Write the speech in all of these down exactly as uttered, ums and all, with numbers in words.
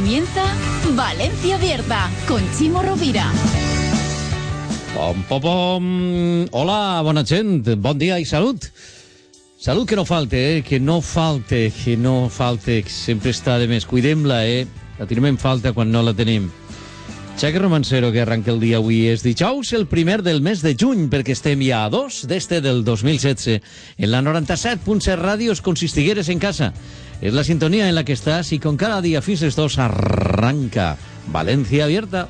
comienza Valencia Abierta con Chimo Rovira. Pom, pom, pom. Hola, bona gent, bon dia i salut. Salut que no falte, eh? que no falte, que no falte, que sempre està de més. Cuidem-la, eh? La tenim en falta quan no la tenim. Xaque Romancero, que arranca el dia avui, és dijous, el primer del mes de juny, perquè estem ja a dos d'este del dos mil setze. En la noranta-set punt set ràdios, com si estigueres en casa. És la sintonia en la que estàs i com cada dia fins les dos arranca Valencia Abierta.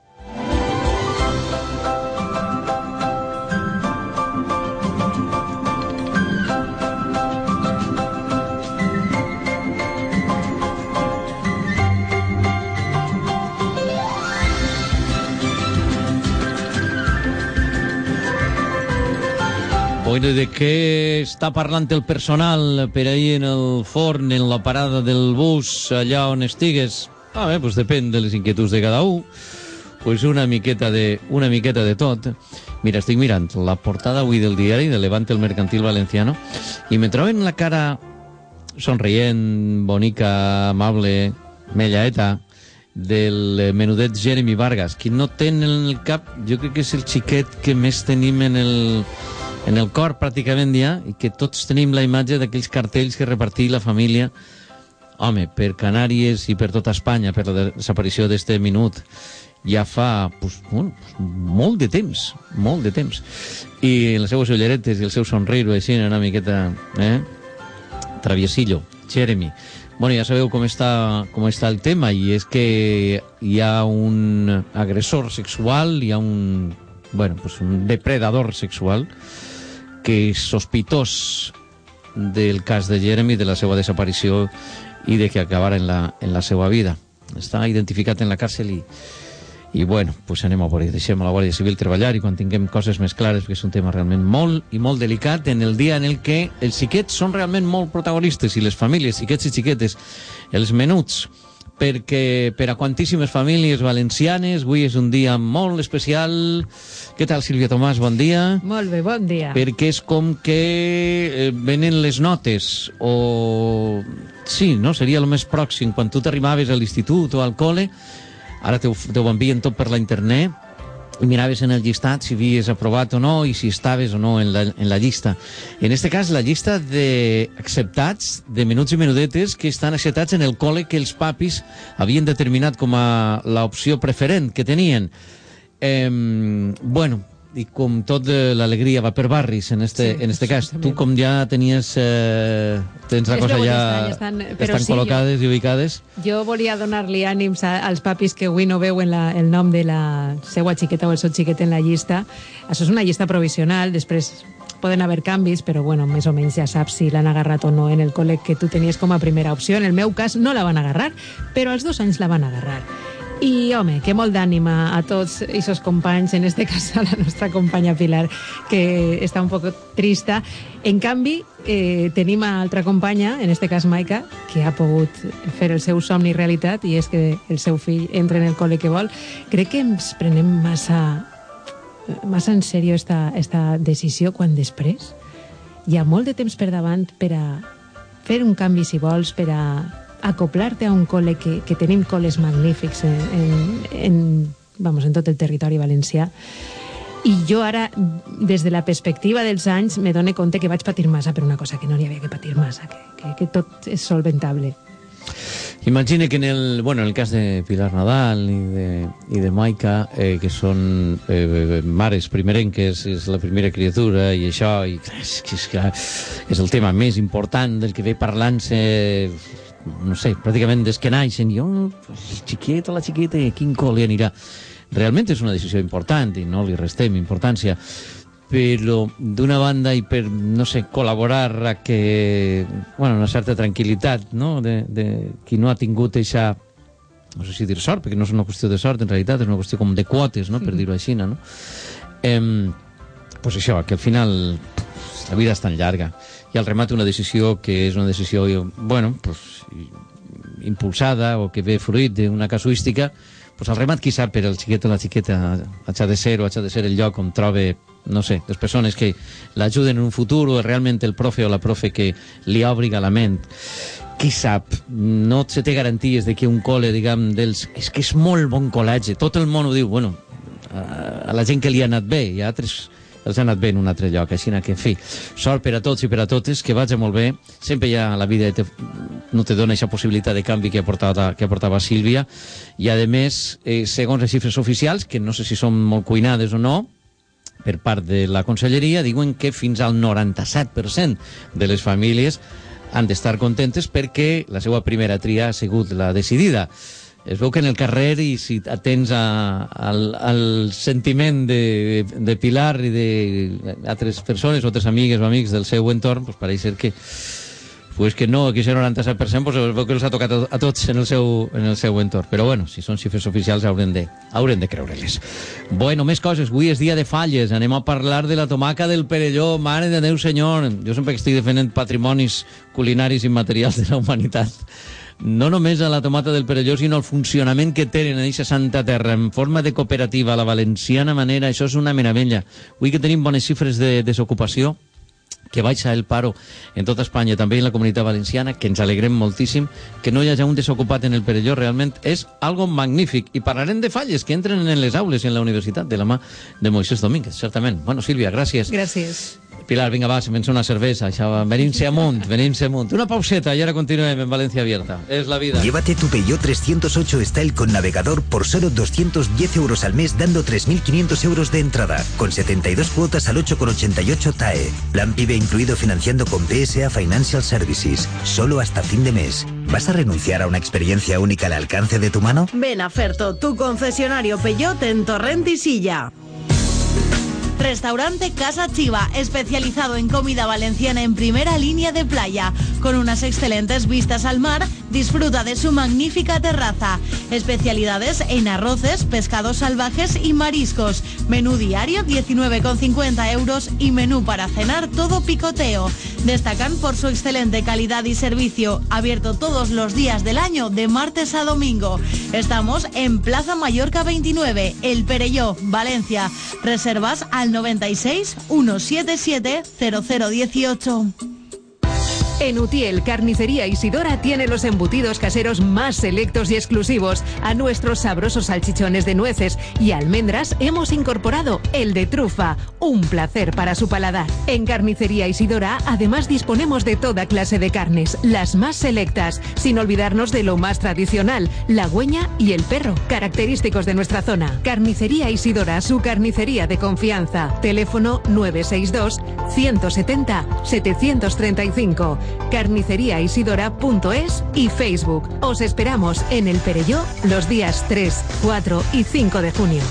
Bueno, ¿de qué está parlant el personal per ahí en el forn, en la parada del bus, allà on estigues? Ah, bé, pues depèn de les inquietuds de cada un. Pues una miqueta de, una miqueta de tot. Mira, estic mirant la portada avui del diari de Levante el Mercantil Valenciano i me troben la cara somrient, bonica, amable, mellaeta, del menudet Jeremy Vargas, qui no té en el cap, jo crec que és el xiquet que més tenim en el... en el cor pràcticament ja, i que tots tenim la imatge d'aquells cartells que repartir la família, home, per Canàries i per tota Espanya, per la desaparició d'este minut, ja fa pues, bueno, molt de temps, molt de temps. I les seues ulleretes i el seu somriure així, una miqueta, eh? Traviesillo, Jeremy. Bueno, ja sabeu com està, com està el tema, i és que hi ha un agressor sexual, hi ha un, bueno, pues un depredador sexual, que és sospitós del cas de Jeremy, de la seva desaparició i de que acabara en la, en la seva vida. Està identificat en la càrcel i, i bueno, pues anem a veure, deixem a la Guàrdia Civil treballar i quan tinguem coses més clares, perquè és un tema realment molt i molt delicat en el dia en el que els xiquets són realment molt protagonistes i les famílies, xiquets i xiquetes, els menuts, perquè per a quantíssimes famílies valencianes avui és un dia molt especial. Què tal, Sílvia Tomàs? Bon dia. Molt bé, bon dia. Perquè és com que venen les notes, o... sí, no? Seria el més pròxim, quan tu t'arribaves a l'institut o al col·le, ara te ho, te ho envien tot per la internet, i miraves en el llistat si havies aprovat o no i si estaves o no en la, en la llista. En este cas, la llista d'acceptats de menuts i menudetes que estan acceptats en el col·le que els papis havien determinat com a l'opció preferent que tenien. Eh, bueno, i com tot l'alegria va per barris en este, sí, en este cas. Tu com ja tenies eh, tens la cosa ja estan, estan, estan sí, col·locades jo, i ubicades. Jo volia donar-li ànims a, als papis que avui no veuen la, el nom de la seva xiqueta o el seu xiquet en la llista. Això és una llista provisional, després poden haver canvis, però bueno, més o menys ja saps si l'han agarrat o no en el col·le que tu tenies com a primera opció. En el meu cas no la van agarrar, però als dos anys la van agarrar. I, home, que molt d'ànima a tots aquests companys, en este cas a la nostra companya Pilar, que està un poc trista. En canvi, eh, tenim a altra companya, en este cas Maica, que ha pogut fer el seu somni realitat, i és que el seu fill entra en el col·le que vol. Crec que ens prenem massa, massa en sèrio esta, esta decisió, quan després hi ha molt de temps per davant per a fer un canvi, si vols, per a acoplar-te a un col·le que, que tenim col·les magnífics en, en, en, vamos, en tot el territori valencià. I jo ara, des de la perspectiva dels anys, me dono compte que vaig patir massa per una cosa que no hi havia que patir massa, que, que, que tot és solventable. Imagina que en el, bueno, en el cas de Pilar Nadal i de, i de Maica, eh, que són eh, mares primerenques, és la primera criatura i això, i és, és, és el tema més important del que ve parlant-se, no sé, pràcticament des que naixen. Jo, el xiquet o la xiqueta, a quin col·le anirà? Realment és una decisió important i no li restem importància, però d'una banda i per, no sé, col·laborar a que, bueno, una certa tranquil·litat, no?, de, de qui no ha tingut eixa, no sé si dir sort, perquè no és una qüestió de sort, en realitat és una qüestió com de quotes, no?, per dir-ho així, no? Eh, pues això, que al final la vida és tan llarga i al remat una decisió que és una decisió, bueno, pues, impulsada o que ve fruit d'una casuística, pues al remat qui sap, per el xiquet o la xiqueta ha de ser o ha de ser el lloc on trobe, no sé, les persones que l'ajuden en un futur, o realment el profe o la profe que li obriga la ment. qui sap, no se té garanties de que un col·le, diguem, dels... És que és molt bon col·legi, tot el món ho diu, bueno, a, a la gent que li ha anat bé, hi ha altres... els ha anat bé en un altre lloc, així que, en fi, sort per a tots i per a totes, que vagi molt bé. Sempre hi ha, la vida te, no te dona aquesta possibilitat de canvi que, ha portat, que aportava Sílvia, i a més, eh, segons les xifres oficials, que no sé si són molt cuinades o no, per part de la Conselleria, diuen que fins al noranta-set per cent de les famílies han d'estar contentes perquè la seva primera tria ha sigut la decidida. Es veu que en el carrer, i si atens a, al, al sentiment de, de Pilar i d'altres persones, altres amigues o amics del seu entorn, pues pareix ser que pues que no, que aquest noranta-set per cent pues es veu que els ha tocat a, a tots en el, seu, en el seu entorn. Però bueno, si són xifres oficials haurem de, haurem de creure-les. Bueno, més coses. Avui és dia de falles. Anem a parlar de la tomaca del Perelló. Mare de Déu, senyor. Jo sempre que estic defendent patrimonis culinaris i materials de la humanitat, no només a la tomata del Perelló, sinó el funcionament que tenen en aquesta santa terra, en forma de cooperativa, a la valenciana manera, això és una meravella. Avui que tenim bones xifres de desocupació, que baixa el paro en tota Espanya, també en la Comunitat Valenciana, que ens alegrem moltíssim, que no hi hagi un desocupat en el Perelló, realment és algo magnífic. I parlarem de falles que entren en les aules en la universitat, de la mà de Moisés Domínguez, certament. Bueno, Sílvia, gràcies. Gràcies. Pilar, vinga, va, se menja una cerveza. Venim-se amunt, venim-se amunt. Una pauseta y ahora continuem en Valencia Abierta. Es la vida. Llévate tu Peugeot trescientos ocho Style con navegador por solo doscientos diez euros al mes, dando tres mil quinientos euros de entrada, con setenta y dos cuotas al ocho coma ochenta y ocho T A E. Plan PIBE incluido financiando con P S A Financial Services. Solo hasta fin de mes. ¿Vas a renunciar a una experiencia única al alcance de tu mano? Ven a Ferto, tu concesionario Peugeot en Torrent y Silla. Restaurante Casa Chiva, especializado en comida valenciana en primera línea de playa. Con unas excelentes vistas al mar, disfruta de su magnífica terraza. Especialidades en arroces, pescados salvajes y mariscos. Menú diario diecinueve con cincuenta euros y menú para cenar todo picoteo. Destacan por su excelente calidad y servicio, abierto todos los días del año de martes a domingo. Estamos en Plaza Mallorca veintinueve, El Perelló, Valencia. Reservas al noventa y seis, ciento setenta y siete, cero cero dieciocho. En Utiel, Carnicería Isidora tiene los embutidos caseros más selectos y exclusivos. A nuestros sabrosos salchichones de nueces y almendras hemos incorporado el de trufa, un placer para su paladar. En Carnicería Isidora, además disponemos de toda clase de carnes, las más selectas, sin olvidarnos de lo más tradicional, la güeña y el perro, característicos de nuestra zona. Carnicería Isidora, su carnicería de confianza. Teléfono nueve seis dos, ciento setenta, setecientos treinta y cinco. carnicería isidora punto es y Facebook. Os esperamos en El Perelló los días tres, cuatro y cinco de junio.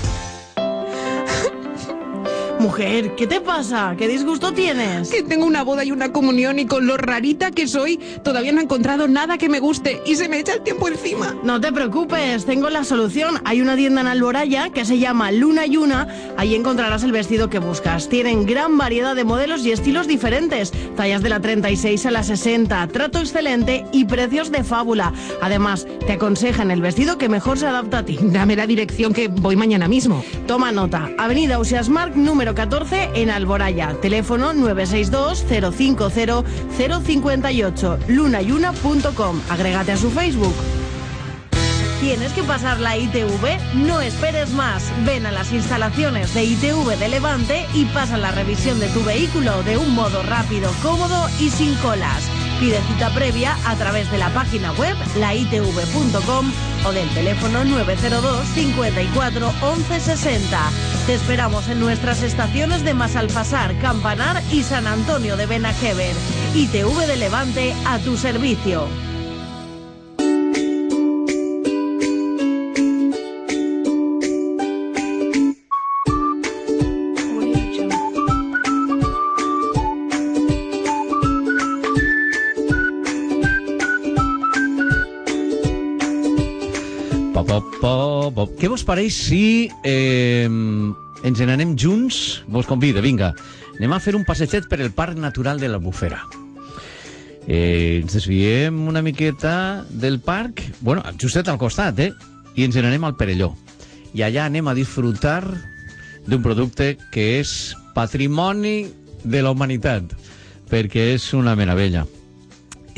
Mujer, ¿qué te pasa? ¿Qué disgusto tienes? Que tengo una boda y una comunión y con lo rarita que soy, todavía no he encontrado nada que me guste y se me echa el tiempo encima. No te preocupes, tengo la solución. Hay una tienda en Alboraya que se llama Luna y Una. Ahí encontrarás el vestido que buscas. Tienen gran variedad de modelos y estilos diferentes. Tallas de la treinta y seis a la sesenta, trato excelente y precios de fábula. Además, te aconsejan el vestido que mejor se adapta a ti. Dame la dirección que voy mañana mismo. Toma nota. Avenida Ausiasmarc, número catorce en Alboraya. Teléfono nueve seis dos, cero cinco cero, cero cinco ocho. luna y una punto com. Agrégate a su Facebook. ¿Tienes que pasar la I T V? No esperes más. Ven a las instalaciones de I T V de Levante y pasa la revisión de tu vehículo de un modo rápido, cómodo y sin colas. Pide cita previa a través de la página web la i t v punto com o del teléfono nueve cero dos, cincuenta y cuatro, once sesenta. Te esperamos en nuestras estaciones de Masalfasar, Campanar y San Antonio de Benajever. I T V de Levante a tu servicio. Què vos pareix si eh, ens n'anem junts? Vos convido, vinga. Anem a fer un passeig per el Parc Natural de l'Albufera. Eh, ens desviem una miqueta del parc, bueno, justet al costat, eh? I ens n'anem al Perelló. I allà anem a disfrutar d'un producte que és patrimoni de la humanitat, perquè és una meravella.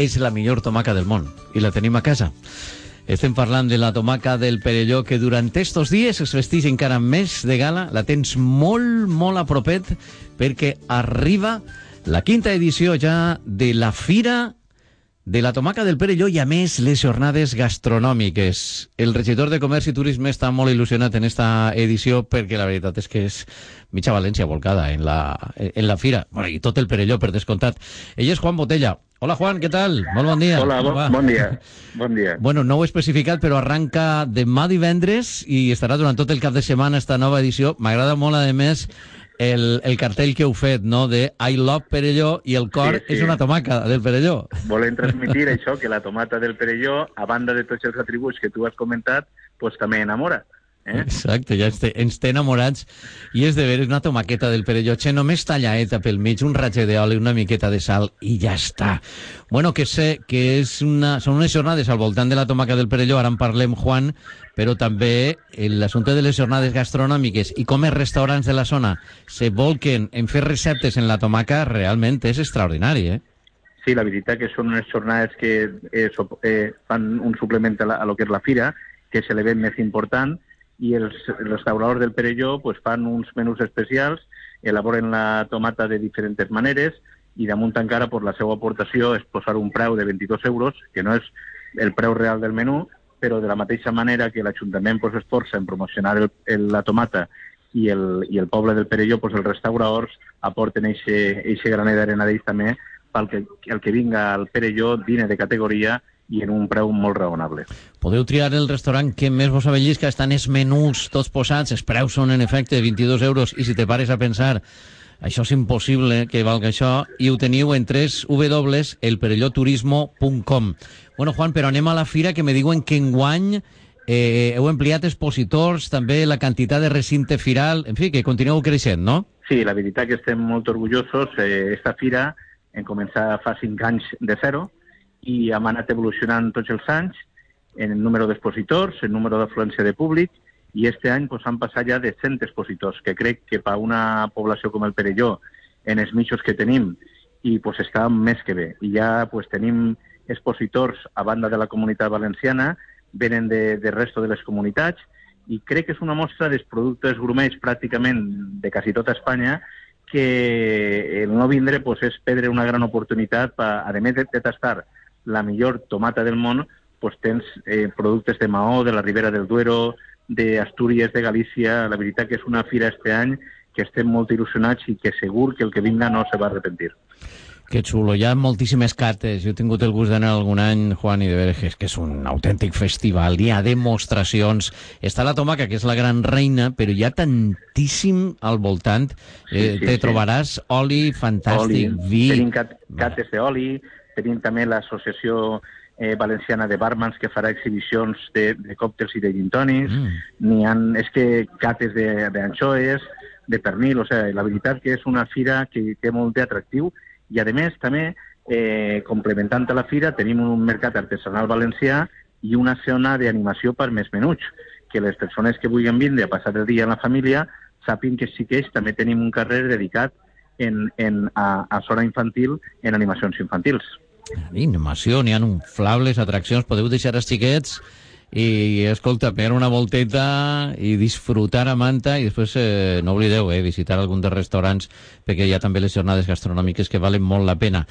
és la millor tomaca del món, i la tenim a casa. Estem parlant de la tomaca del Perelló, que durant estos dies es vesteix encara més de gala. La tens molt, molt a propet, perquè arriba la quinta edició ja de la Fira de la Tomaca del Perelló i, a més, les jornades gastronòmiques. El regidor de Comerç i Turisme està molt il·lusionat en esta edició, perquè la veritat és que és mitja València volcada en la, en la Fira. Bueno, i tot el Perelló, per descomptat. Ell és Juan Botella. Hola, Juan, què tal? Molt bon dia. Hola, bo, bon dia. Bon dia. Bueno, no ho he especificat, però arranca demà divendres i estarà durant tot el cap de setmana esta nova edició. M'agrada molt, a més, el, el cartell que heu fet, no?, de I love Perelló, i el cor sí, sí. és una tomaca del Perelló. Volem transmitir això, que la tomata del Perelló, a banda de tots els atributs que tu has comentat, pues també enamora. Eh? Exacte, ja ens té, ens té enamorats, i és de veure una tomaqueta del Perelló, che, només tallaeta pel mig, un ratge d'oli, una miqueta de sal i ja està. Bueno, que sé que és una, són unes jornades al voltant de la tomaca del Perelló, ara en parlem, Juan, però també l'assumpte de les jornades gastronòmiques i com els restaurants de la zona se volquen en fer receptes en la tomaca, realment és extraordinari, eh? Sí, la veritat que són unes jornades que eh, so, eh, fan un suplement a, la, a lo que és la fira, que és l'event més important, i els restauradors del Perelló pues, fan uns menús especials, elaboren la tomata de diferents maneres, i damunt encara pues, la seva aportació és posar un preu de vint-i-dos euros, que no és el preu real del menú, però de la mateixa manera que l'Ajuntament pues, esforça en promocionar el, el, la tomata i el, i el poble del Perelló, pues, els restauradors aporten eixe graner d'arena d'ells també, perquè el que vinga al Perelló dine de categoria i en un preu molt raonable. Podeu triar el restaurant que més vos avellisca, estan els menús tots posats, els preus són en efecte vint-i-dos euros, i si te pares a pensar, això és impossible que valga això, i ho teniu en w w w punt el perelló turismo punt com. Bueno, Juan, però anem a la fira, que me diuen que enguany eh, heu empleat expositors, també la quantitat de recinte firal, en fi, que continueu creixent, no? Sí, la veritat que estem molt orgullosos. Eh, esta fira en començar fa cinc anys de zero, i hem anat evolucionant tots els anys en el número d'expositors, el número d'afluència de públic, i este any pues, han passat ja de cent expositors, que crec que per una població com el Perelló, en els mitjos que tenim, i pues, està més que bé. I ja pues, tenim expositors a banda de la Comunitat Valenciana, venen de, de resto de les comunitats, i crec que és una mostra dels productes gourmets pràcticament de quasi tota Espanya, que el no vindre pues, és perdre una gran oportunitat, per, a més de, de tastar la millor tomata del món, pues tens eh, productes de Maó, de la Ribera del Duero, d'Astúries, de Galícia. La veritat que és una fira este any que estem molt il·lusionats i que segur que el que vinga no se va arrepentir. Que xulo, hi ha moltíssimes cartes. Jo he tingut el gust d'anar algun any, Juan, i de veure que és, que és un autèntic festival. Hi ha demostracions. Està la tomaca, que és la gran reina, però hi ha tantíssim al voltant. Eh, sí, sí, te sí. trobaràs oli fantàstic, oli. Vi... Tenim cat cates d'oli, tenim també l'associació eh, valenciana de barmans que farà exhibicions de, de còctels i de gintònics, mm. n'hi ha, és que cates d'anxoes, de, de pernil, o sigui, la veritat que és una fira que té molt d'atractiu, i a més també, eh, complementant a la fira, tenim un mercat artesanal valencià i una zona d'animació per més menuts, que les persones que vulguin vindre a passar el dia en la família sàpiguen que sí que ells també tenim un carrer dedicat en, en, a, a zona infantil, en animacions infantils. Animació, n'hi ha inflables atraccions, podeu deixar els xiquets i, escolta, pegar una volteta i disfrutar a manta, i després eh, no oblideu, eh, visitar algun dels restaurants, perquè hi ha també les jornades gastronòmiques que valen molt la pena.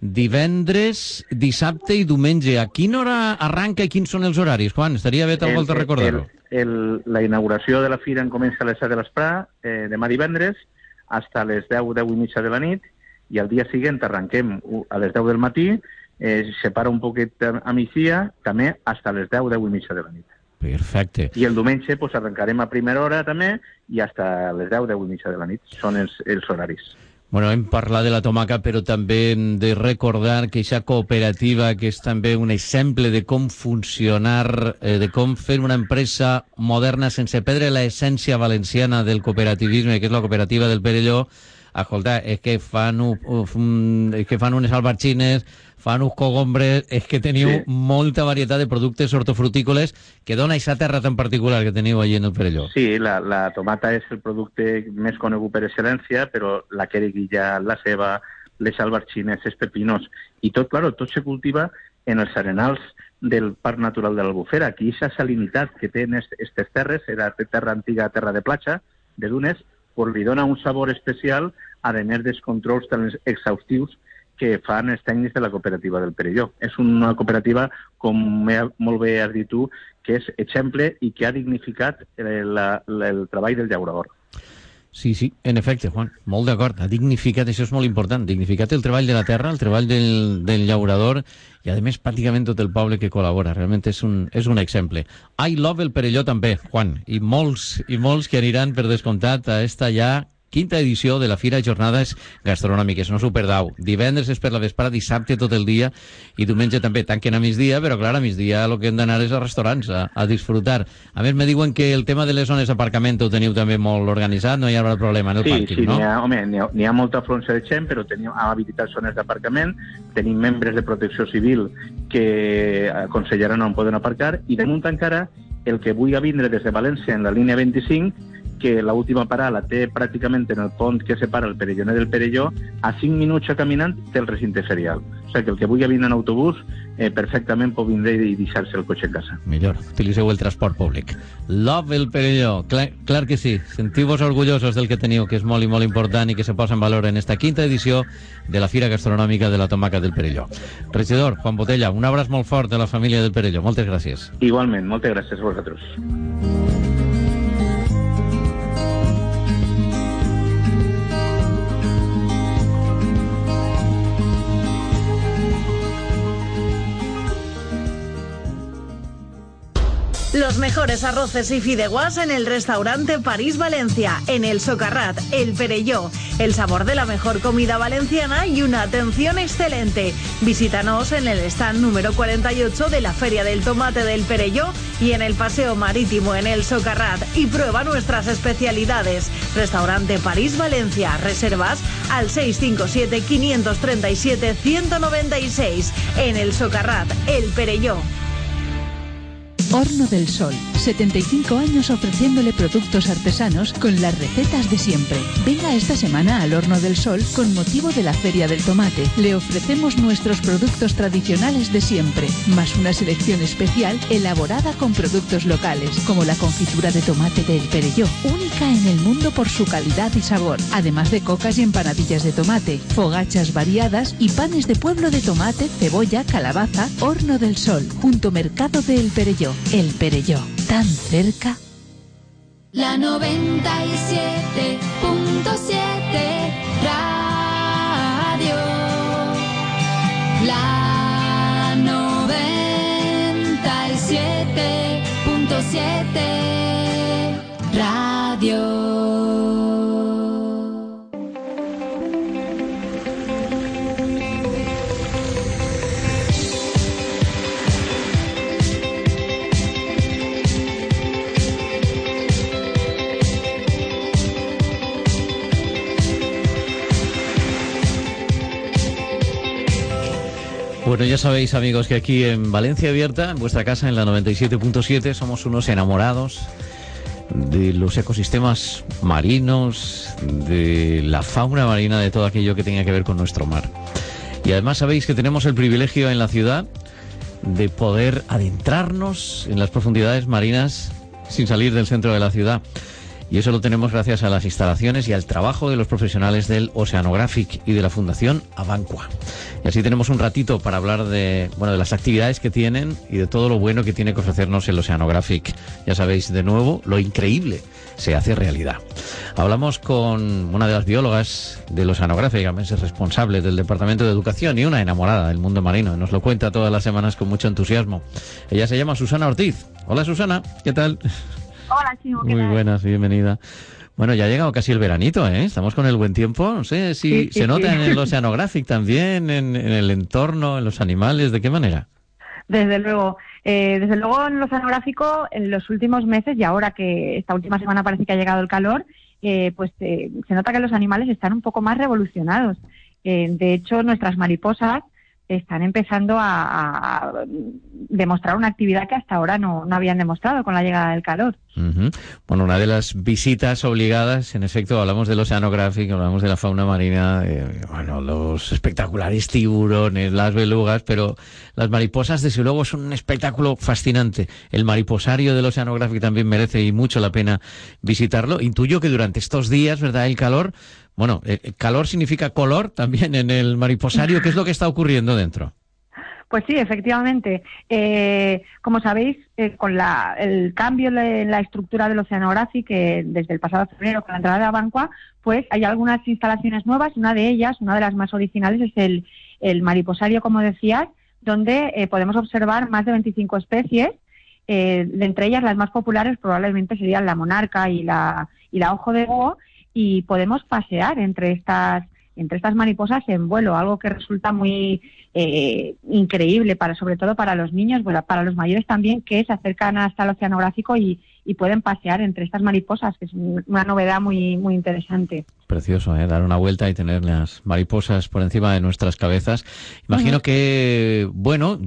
Divendres, dissabte i diumenge, a quina hora arranca i quins són els horaris, Juan? Estaria bé tal volta recordar-ho. La inauguració de la fira en comença a les set de l'esprà, eh, demà divendres, fins a les deu, deu i mitja de la nit, i al dia següent arranquem a les deu del matí, eh, separa un poquet a migdia, també fins a les deu, deu i mitja de la nit. Perfecte. I el diumenge pues, arrencarem a primera hora també, i fins a les deu, deu i mitja de la nit. Són els, els horaris. Bueno, hem parlat de la tomaca, però també hem de recordar que aquesta cooperativa, que és també un exemple de com funcionar, eh, de com fer una empresa moderna sense perdre l'essència valenciana del cooperativisme, que és la cooperativa del Perelló, escolta, és que fan, un, és que fan unes albarxines, fan uns cogombres, és que teniu sí. molta varietat de productes hortofrutícoles que dona aquesta terra tan particular que teniu allí en el Perelló. Sí, la, la tomata és el producte més conegut per excel·lència, però la queriguilla, la ceba, les albarxines, els pepinós, i tot, claro, tot se cultiva en els arenals del Parc Natural de l'Albufera. Aquí aquesta salinitat que tenen aquestes terres, era terra antiga, terra de platja, de dunes, pues li dona un sabor especial, a més dels controls tan exhaustius que fan els tècnics de la cooperativa del Perelló. És una cooperativa, com molt bé has dit tu, que és exemple i que ha dignificat el, el, el treball del llaurador. Sí, sí, en efecte, Juan, molt d'acord. Ha dignificat, això és molt important, dignificat el treball de la terra, el treball del, del llaurador i, a més, pràcticament tot el poble que col·labora. Realment és un, és un exemple. I love el Perelló també, Juan, i molts, i molts que aniran, per descomptat, a esta ja quinta edició de la Fira Jornades Gastronòmiques. No s'ho perdau. Divendres és per la vesprada, dissabte tot el dia i diumenge també. Tanquen a migdia, però clar, a migdia el que hem d'anar és a restaurants, a, a disfrutar. A més, me diuen que el tema de les zones d'aparcament ho teniu també molt organitzat, no hi haurà problema en el sí, pàrquing, sí, no? Sí, home, n'hi ha, n'hi ha molta afluència de gent, però tenim habilitat zones d'aparcament, tenim membres de protecció civil que aconsellaran on poden aparcar, i damunt encara el que vull a vindre des de València en la línia vint-i-cinc, que l'última parada la té pràcticament en el pont que separa el Perelloner del Perelló, a cinc minuts caminant té el recinte ferial. O sigui que el que vulgui vindre en autobús eh, perfectament pot vindre i deixar-se el cotxe en casa. Millor, utilitzeu el transport públic. Love el Perelló, clar, clar que sí. Sentiu-vos orgullosos del que teniu, que és molt i molt important i que se posa en valor en esta quinta edició de la Fira Gastronòmica de la Tomaca del Perelló. Regidor, Juan Botella, un abraç molt fort a la família del Perelló. Moltes gràcies. Igualment, moltes gràcies a vosaltres. Los mejores arroces y fideuás en el restaurante París Valencia, en el Socarrat, el Perelló. El sabor de la mejor comida valenciana y una atención excelente. Visítanos en el stand número cuarenta y ocho de la Feria del Tomate del Perelló y en el Paseo Marítimo en el Socarrat y prueba nuestras especialidades. Restaurante París Valencia. Reservas al seis cinco siete, cinco tres siete, uno nueve seis en el Socarrat, el Perelló. Horno del Sol, setenta y cinco años ofreciéndole productos artesanos con las recetas de siempre. Venga esta semana al Horno del Sol con motivo de la Feria del Tomate. Le ofrecemos nuestros productos tradicionales de siempre, más una selección especial elaborada con productos locales, como la confitura de tomate del Perelló, única en el mundo por su calidad y sabor, además de cocas y empanadillas de tomate, fogachas variadas y panes de pueblo de tomate, cebolla, calabaza. Horno del Sol, junto Mercado del Perelló. El Perelló, tan cerca. La noventa y siete punto siete Radio. La noventa y siete punto siete Radio. Bueno, ya sabéis, amigos, que aquí en Valencia Abierta, en vuestra casa, en la noventa y siete punto siete, somos unos enamorados de los ecosistemas marinos, de la fauna marina, de todo aquello que tenga que ver con nuestro mar. Y además sabéis que tenemos el privilegio en la ciudad de poder adentrarnos en las profundidades marinas sin salir del centro de la ciudad. Y eso lo tenemos gracias a las instalaciones y al trabajo de los profesionales del Oceanographic y de la Fundación Abancua. Y así tenemos un ratito para hablar de, bueno, de las actividades que tienen y de todo lo bueno que tiene que ofrecernos el Oceanographic. Ya sabéis, de nuevo, lo increíble se hace realidad. Hablamos con una de las biólogas del Oceanographic, además es responsable del Departamento de Educación y una enamorada del mundo marino. Nos lo cuenta todas las semanas con mucho entusiasmo. Ella se llama Susana Ortiz. Hola, Susana, ¿qué tal? Hola, Chimo, ¿qué Muy tal? buenas, bienvenida. Bueno, ya ha llegado casi el veranito, ¿eh? Estamos con el buen tiempo. No sé si Sí, sí, se nota sí. en el Oceanographic también, en, en el entorno, en los animales. ¿De qué manera? Desde luego. Eh, desde luego en el oceanográfico, en los últimos meses, y ahora que esta última semana parece que ha llegado el calor, eh, pues eh, se nota que los animales están un poco más revolucionados. Eh, de hecho, nuestras mariposas están empezando a, a demostrar una actividad que hasta ahora no, no habían demostrado con la llegada del calor. Uh-huh. Bueno, una de las visitas obligadas, en efecto, hablamos del Oceanographic, hablamos de la fauna marina, eh, bueno, los espectaculares tiburones, las belugas, pero las mariposas, desde luego, son un espectáculo fascinante. El mariposario del Oceanographic también merece y mucho la pena visitarlo. Intuyo que durante estos días, ¿verdad?, el calor... Bueno, eh, calor significa color también en el mariposario. ¿Qué es lo que está ocurriendo dentro? Pues sí, efectivamente. Eh, como sabéis, eh, con la, el cambio en la estructura del Oceanographic, que desde el pasado febrero con la entrada de Abancua, pues hay algunas instalaciones nuevas. Una de ellas, una de las más originales, es el, el mariposario, como decías, donde eh, podemos observar más de veinticinco especies. Eh, de entre ellas, las más populares probablemente serían la monarca y la, y la ojo de búho, y podemos pasear entre estas entre estas mariposas en vuelo, algo que resulta muy eh, increíble, para sobre todo para los niños, bueno, para los mayores también, que se acercan hasta el oceanográfico y, y pueden pasear entre estas mariposas, que es una novedad muy muy interesante. Precioso, ¿eh? Dar una vuelta y tener las mariposas por encima de nuestras cabezas. Imagino uh-huh. que, bueno,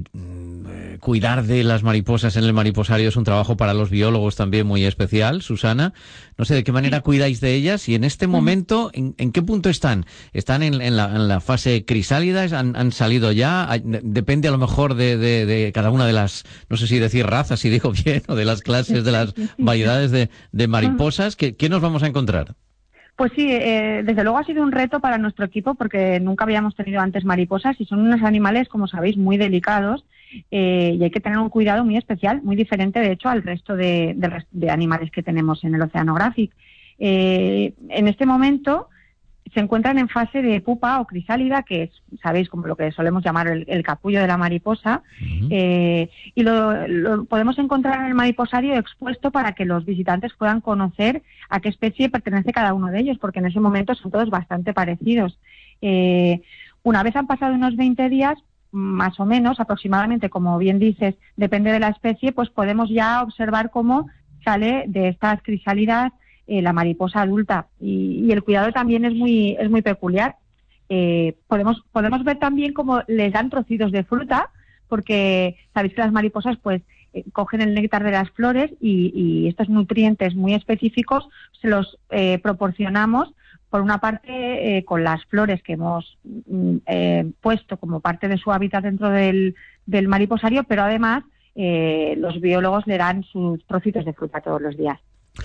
cuidar de las mariposas en el mariposario es un trabajo para los biólogos también muy especial. Susana, no sé de qué manera cuidáis de ellas y en este uh-huh. momento, ¿en, ¿en qué punto están? ¿Están en, en, la, en la fase crisálida? ¿Han, han salido ya? Depende a lo mejor de, de, de cada una de las, no sé si decir razas, si digo bien, o de las clases, de las variedades de, de mariposas. ¿Qué, ¿Qué nos vamos a encontrar? Pues sí, eh, desde luego ha sido un reto para nuestro equipo porque nunca habíamos tenido antes mariposas y son unos animales, como sabéis, muy delicados eh, y hay que tener un cuidado muy especial, muy diferente, de hecho, al resto de, de, de animales que tenemos en el Oceanographic. Eh, en este momento se encuentran en fase de pupa o crisálida, que es, sabéis, como lo que solemos llamar el, el capullo de la mariposa, uh-huh. eh, y lo, lo podemos encontrar en el mariposario expuesto para que los visitantes puedan conocer a qué especie pertenece cada uno de ellos, porque en ese momento son todos bastante parecidos. Eh, una vez han pasado unos veinte días, más o menos, aproximadamente, como bien dices, depende de la especie, pues podemos ya observar cómo sale de estas crisálidas Eh, la mariposa adulta y, y el cuidado también es muy es muy peculiar. Eh, podemos podemos ver también cómo les dan trocitos de fruta, porque sabéis que las mariposas pues eh, cogen el néctar de las flores y, y estos nutrientes muy específicos se los eh, proporcionamos por una parte eh, con las flores que hemos eh, puesto como parte de su hábitat dentro del, del mariposario, pero además eh, los biólogos le dan sus trocitos de fruta todos los días.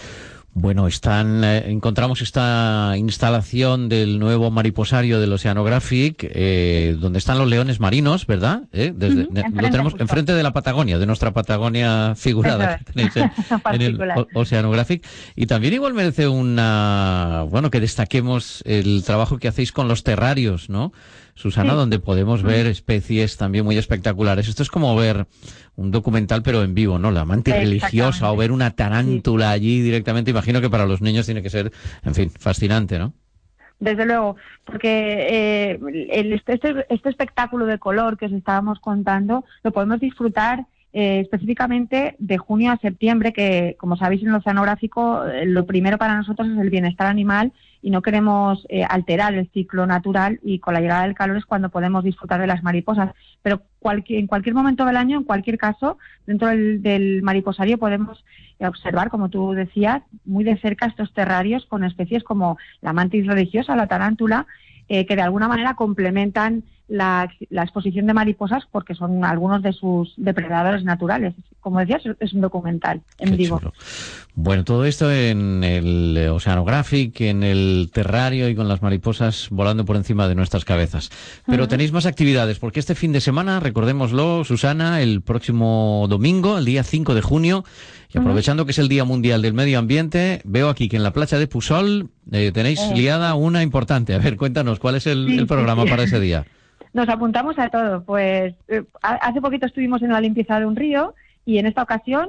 Bueno, están, eh, encontramos esta instalación del nuevo mariposario del Oceanographic, eh, donde están los leones marinos, ¿verdad? ¿Eh? Desde, uh-huh, de, lo tenemos justo enfrente de la Patagonia, de nuestra Patagonia figurada que tenéis en, en el o- Oceanographic. Y también igual merece una, bueno, que destaquemos el trabajo que hacéis con los terrarios, ¿no? Susana, sí, donde podemos ver especies también muy espectaculares. Esto es como ver un documental pero en vivo, ¿no? La mantis religiosa o ver una tarántula sí. allí directamente. Imagino que para los niños tiene que ser, en fin, fascinante, ¿no? Desde luego, porque eh, el, este, este espectáculo de color que os estábamos contando lo podemos disfrutar eh, específicamente de junio a septiembre, que como sabéis en el Oceanográfico eh, lo primero para nosotros es el bienestar animal y no queremos eh, alterar el ciclo natural, y con la llegada del calor es cuando podemos disfrutar de las mariposas. Pero cualquier, en cualquier momento del año, en cualquier caso, dentro del, del mariposario podemos observar, como tú decías, muy de cerca estos terrarios con especies como la mantis religiosa, la tarántula, eh, que de alguna manera complementan la, la exposición de mariposas porque son algunos de sus depredadores naturales. Como decías, es un documental en Qué vivo. Chulo. Bueno, todo esto en el Oceanographic, en el terrario y con las mariposas volando por encima de nuestras cabezas. Pero uh-huh. tenéis más actividades, porque este fin de semana, recordémoslo, Susana, el próximo domingo, el día cinco de junio, y aprovechando uh-huh. que es el Día Mundial del Medio Ambiente, veo aquí que en la playa de Pusol eh, tenéis uh-huh. liada una importante. A ver, cuéntanos, ¿cuál es el, sí, el programa sí, sí. para ese día? Nos apuntamos a todo. Pues eh, hace poquito estuvimos en la limpieza de un río y en esta ocasión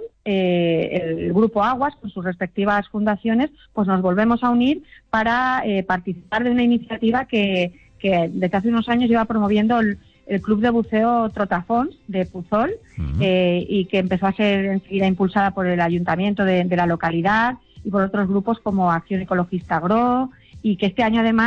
eh, el Grupo Aguas, con sus respectivas fundaciones, pues nos volvemos a unir para eh, participar de una iniciativa que, que desde hace unos años lleva promoviendo el, el Club de Buceo Trotafons de Puzol uh-huh. eh, y que empezó a ser enseguida impulsada por el ayuntamiento de, de la localidad y por otros grupos como Acción Ecologista Agro, y que este año además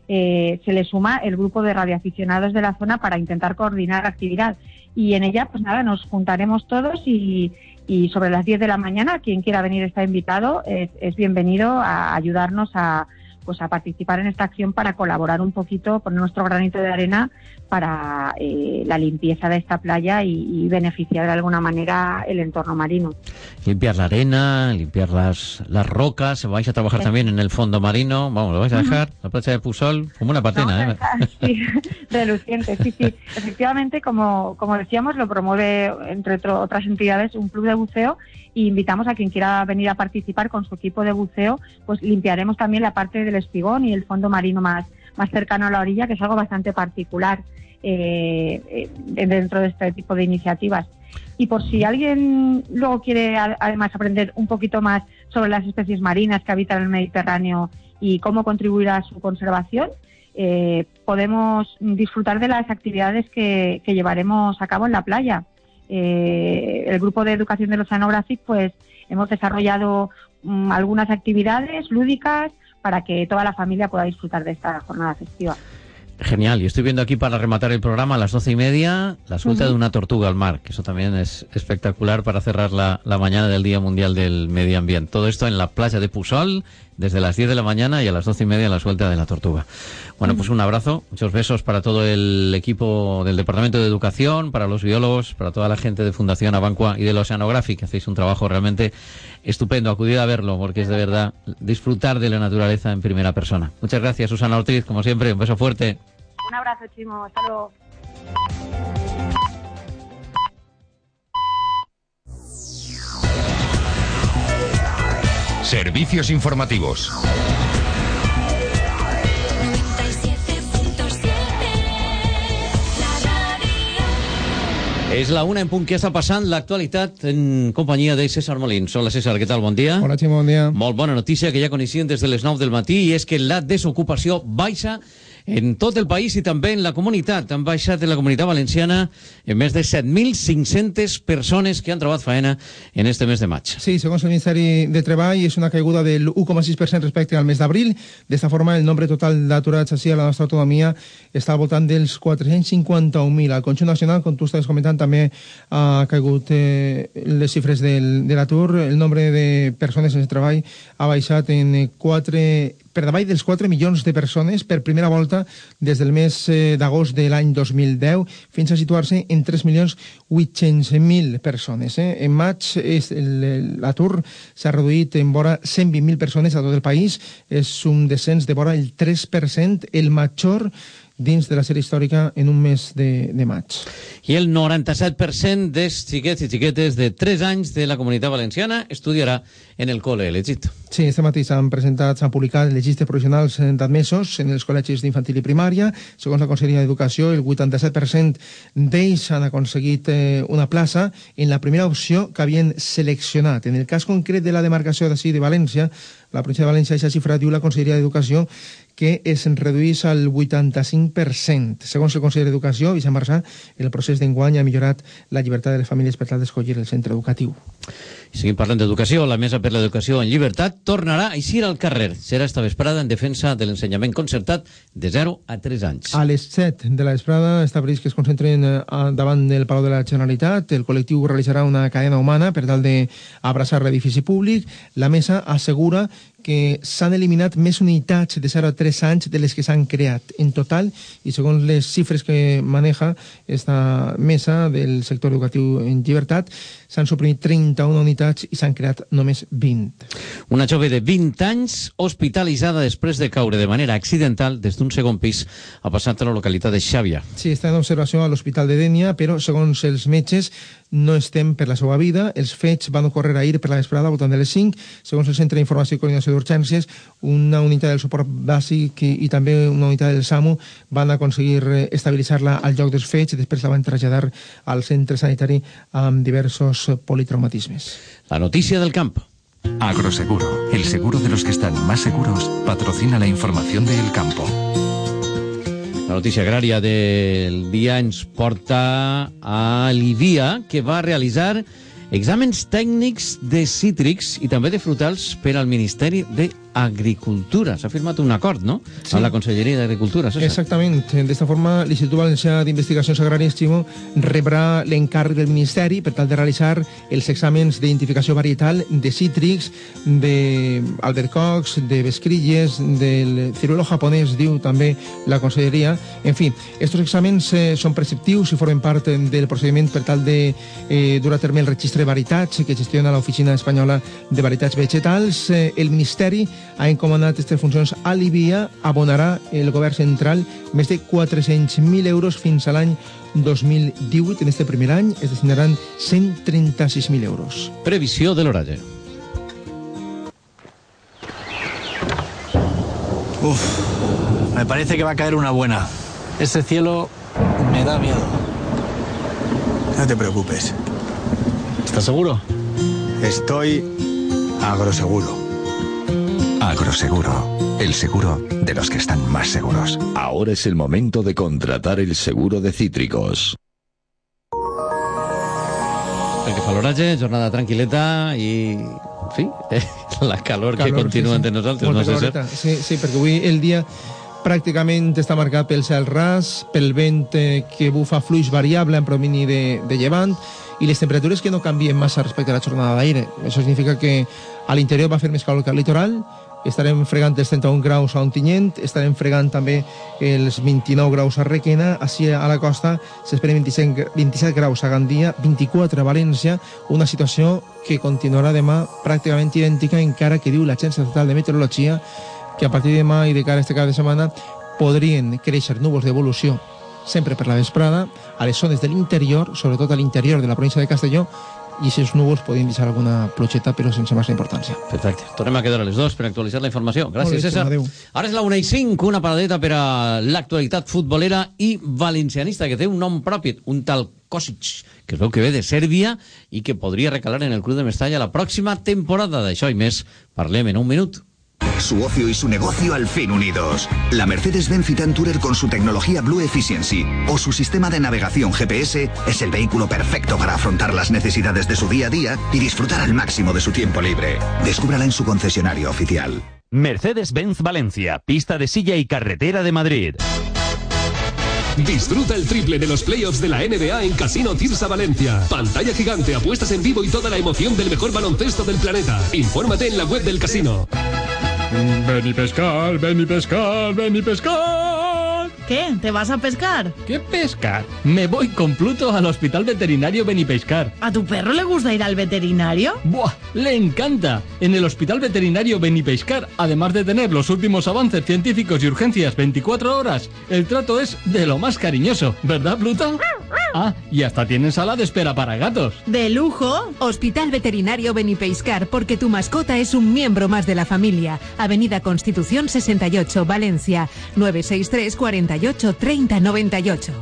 eh, se le suma el grupo de radioaficionados de la zona para intentar coordinar la actividad. Y en ella, pues nada, nos juntaremos todos y, y sobre las diez de la mañana, quien quiera venir está invitado, es, es bienvenido a ayudarnos a, pues a participar en esta acción para colaborar un poquito, poner nuestro granito de arena para eh, la limpieza de esta playa y, y beneficiar de alguna manera el entorno marino. Limpiar la arena, limpiar las, las rocas, vais a trabajar sí. también en el fondo marino, vamos, lo vais a dejar, uh-huh. la playa de Pusol, como una patena, ¿eh? Sí, reluciente, sí, sí. Efectivamente, como, como decíamos, lo promueve, entre otro, otras entidades, un club de buceo, y invitamos a quien quiera venir a participar con su equipo de buceo, pues limpiaremos también la parte del espigón y el fondo marino más, más cercano a la orilla, que es algo bastante particular eh, eh, dentro de este tipo de iniciativas. Y por si alguien luego quiere además aprender un poquito más sobre las especies marinas que habitan el Mediterráneo y cómo contribuir a su conservación, eh, podemos disfrutar de las actividades que, que llevaremos a cabo en la playa. Eh, el grupo de educación del Oceanographic, pues hemos desarrollado um, algunas actividades lúdicas para que toda la familia pueda disfrutar de esta jornada festiva. Genial, y estoy viendo aquí para rematar el programa a las doce y media la suelta uh-huh. de una tortuga al mar, que eso también es espectacular para cerrar la, la mañana del Día Mundial del Medio Ambiente. Todo esto en la playa de Pusol, desde las diez de la mañana y a las doce y media la suelta de la tortuga. Bueno, pues un abrazo, muchos besos para todo el equipo del Departamento de Educación, para los biólogos, para toda la gente de Fundación Abancua y del Oceanographic, que hacéis un trabajo realmente estupendo. Acudid a verlo, porque es de verdad disfrutar de la naturaleza en primera persona. Muchas gracias, Susana Ortiz, como siempre, un beso fuerte. Un abrazo, Chimo, hasta luego. Servicios informativos. És la una en punt. Què està passant? L'actualitat en companyia de César Molins. Hola, César, què tal? Bon dia. Hola, Ximo, bon dia. Molt bona notícia que ja coneixien des de les nou del matí, i és que la desocupació baixa en tot el país i també en la comunitat. Han baixat en la comunitat valenciana en més de set mil cinc-centes persones que han trobat faena en este mes de maig. Sí, segons el Ministeri de Treball, és una caiguda del u coma sis per cent respecte al mes d'abril. D'esta forma, el nombre total d'aturats així a la nostra autonomia està al voltant dels quatre-cents cinquanta-un mil. Al conjunt nacional, com tu estaves comentant, també ha caigut eh, les xifres del, de l'atur. El nombre de persones sense treball ha baixat en quatre per davall dels quatre milions de persones per primera volta des del mes eh, d'agost de l'any dos mil deu fins a situar-se en tres milions vuit-cents mil persones. Eh? En maig és el, l'atur s'ha reduït en vora cent vint mil persones a tot el país. És un descens de vora el tres per cent, el major dins de la sèrie històrica en un mes de, de maig. I el noranta-set per cent dels xiquets i xiquetes de tres anys de la Comunitat Valenciana estudiarà en el col·le elegit. Sí, este matí s'han presentat, s'han publicat les llistes provisionals d'admesos en els col·legis d'infantil i primària. Segons la Conselleria d'Educació, el vuitanta-set per cent d'ells han aconseguit eh, una plaça en la primera opció que havien seleccionat. En el cas concret de la demarcació d'ací de València, la província de València, aquesta xifra diu la Conselleria d'Educació que es reduís al vuitanta-cinc per cent. Segons el conseller d'Educació, Vicent Marçà, el procés d'enguany ha millorat la llibertat de les famílies per tal d'escollir el centre educatiu. I seguim parlant d'educació. La Mesa per l'Educació en Llibertat tornarà a eixir al carrer. Serà esta vesprada en defensa de l'ensenyament concertat de zero a tres anys. A les set de la vesprada està previst que es concentren davant del Palau de la Generalitat. El col·lectiu realitzarà una cadena humana per tal d'abraçar l'edifici públic. La Mesa assegura que s'han eliminat més unitats de zero a tres anys de les que s'han creat en total, i segons les xifres que maneja esta mesa del sector educatiu en llibertat, s'han suprimit trenta-una unitats i s'han creat només vint. Una jove de vint anys hospitalitzada després de caure de manera accidental des d'un segon pis ha passat a la localitat de Xàbia. Sí, està en observació a l'Hospital de Dénia, però segons els metges no estem per la seva vida. Els fets van ocórrer ahir per la vesprada, al voltant de les cinc. Segons el Centre d'Informació i Coordinació d'Urgències, una unitat del suport bàsic i, i també una unitat del SAMU van aconseguir estabilitzar-la al lloc dels fets i després la van traslladar al centre sanitari amb diversos politraumatismes. La notícia del camp. Agroseguro, el seguro de los que están más seguros, patrocina la información de El Campo. La notícia agrària del dia ens porta a l'Ivia, que va realitzar exàmens tècnics de cítrics i també de frutals per al Ministeri de Agricultura. S'ha firmat un acord, no?, sí, amb la Conselleria d'Agricultura. César. Exactament. D'esta forma, l'Institut Valencià d'Investigacions Agràries, Ximo, rebrà l'encàrrec del Ministeri per tal de realitzar els exàmens d'identificació varietal de cítrics, d'albercocs, de bescrilles, del ciruelo japonès, diu també la Conselleria. En fi, estos exàmens eh, són preceptius i formen part del procediment per tal de eh, dur a terme el registre de varietats que gestiona l'Oficina Espanyola de Varietats Vegetals. Eh, el Ministeri ha encomanat aquestes funcions a l'I B I A, abonarà el govern central més de quatre-cents mil euros fins a l'any dos mil divuit. En este primer any es destinaran cent trenta-sis mil euros. Previsió de l'horario. Uf, me parece que va a caer una buena. Ese cielo me da miedo. No te preocupes. ¿Estás seguro? Estoy agroseguro. Agroseguro, el seguro de los que están más seguros. Ahora es el momento de contratar el seguro de cítricos. Pel que fa a l'horatge, jornada tranquil·leta i, en fi, eh, la calor, calor que continua sí, sí. entre nosaltres. Molta no sé caloreta. Sí, sí, perquè avui el dia pràcticament està marcat pel cel ras, pel vent eh, que bufa fluix variable en predomini de, de llevant, i les temperatures que no canvien massa respecte a la jornada d'aire. Això significa que a l'interior va fer més calor que al litoral, estarem fregant els trenta-un graus a Ontinyent, estarem fregant també els vint-i-nou graus a Requena, així a la costa s'esperen vint-i-set graus a Gandia, vint-i-quatre a València, una situació que continuarà demà pràcticament idèntica, encara que diu l'Agència Estatal de Meteorologia que a partir de demà i de cara a este cap de setmana podrien créixer núvols d'evolució sempre per la vesprada a les zones de l'interior, sobretot a l'interior de la província de Castelló, i aquests núvols podien deixar alguna plogeta, però sense massa importància. Perfecte. Tornem a quedar a les dos per actualitzar la informació. Gràcies, bé, César. adéu. Ara és la una i cinc, una paradeta per a l'actualitat futbolera i valencianista, que té un nom propi, un tal Kosic, que es veu que ve de Sèrbia i que podria recalar en el club de Mestalla la pròxima temporada. D'això i més parlem en un minut. Su ocio y su negocio al fin unidos. La Mercedes-Benz Citan Tourer con su tecnología Blue Efficiency o su sistema de navegación G P S es el vehículo perfecto para afrontar las necesidades de su día a día y disfrutar al máximo de su tiempo libre. Descúbrala en su concesionario oficial. Mercedes-Benz Valencia, pista de silla y carretera de Madrid. Disfruta el triple de los playoffs de la N B A en Casino Tirsa Valencia. Pantalla gigante, apuestas en vivo y toda la emoción del mejor baloncesto del planeta. Infórmate en la web del casino. Ven y pescar, ven y pescar, ven y pescar. ¿Qué? ¿Te vas a pescar? ¿Qué pescar? Me voy con Pluto al Hospital Veterinario Benipescar. ¿A tu perro le gusta ir al veterinario? ¡Buah! ¡Le encanta! En el Hospital Veterinario Benipescar, además de tener los últimos avances científicos y urgencias veinticuatro horas, el trato es de lo más cariñoso, ¿verdad, Pluto? Ah, y hasta tienen sala de espera para gatos. ¡De lujo! Hospital Veterinario Benipescar, porque tu mascota es un miembro más de la familia. Avenida Constitución sesenta y ocho, Valencia, nueve seis tres, cuarenta y ocho, treinta, noventa y ocho.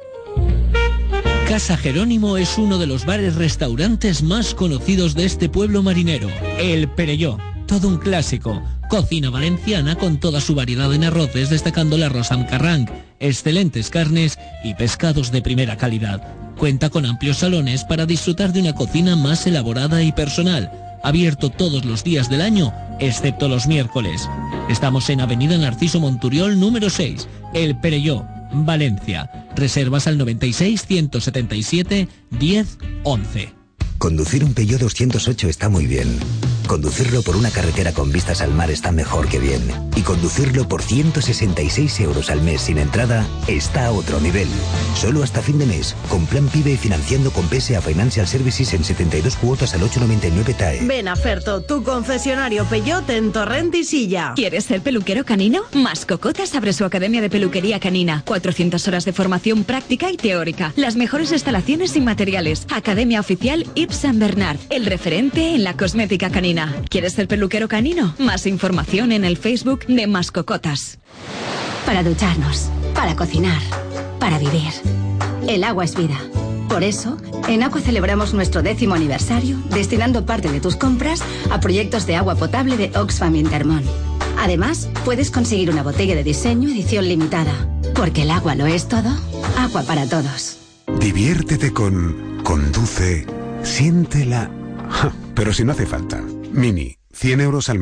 Casa Jerónimo es uno de los bares-restaurantes más conocidos de este pueblo marinero. El Perelló, todo un clásico. Cocina valenciana con toda su variedad en arroces, destacando el arroz amb carranc, excelentes carnes y pescados de primera calidad. Cuenta con amplios salones para disfrutar de una cocina más elaborada y personal. Abierto todos los días del año, excepto los miércoles. Estamos en Avenida Narciso Monturiol, número seis, El Perelló, Valencia. Reservas al noventa y seis, ciento setenta y siete, diez, once. Conducir un Peugeot doscientos ocho está muy bien. Conducirlo por una carretera con vistas al mar está mejor que bien. Y conducirlo por ciento sesenta y seis euros al mes sin entrada está a otro nivel. Solo hasta fin de mes, con Plan PIBE y financiando con P S A Financial Services en setenta y dos cuotas al ocho noventa y nueve T A E. Ven a Ferto, tu concesionario Peugeot en Torrent y Silla. ¿Quieres ser peluquero canino? Mascocotas abre su academia de peluquería canina. cuatrocientas horas de formación práctica y teórica. Las mejores instalaciones y materiales. Academia oficial Yves Saint Bernard, el referente en la cosmética canina. ¿Quieres ser peluquero canino? Más información en el Facebook de Mascocotas. Para ducharnos, para cocinar, para vivir. El agua es vida. Por eso, en Aqua celebramos nuestro décimo aniversario destinando parte de tus compras a proyectos de agua potable de Oxfam Intermón. Además, puedes conseguir una botella de diseño edición limitada. Porque el agua lo es todo. Agua para todos. Diviértete con Conduce, siéntela. Ja, pero si no hace falta. Mini, cien euros al mes.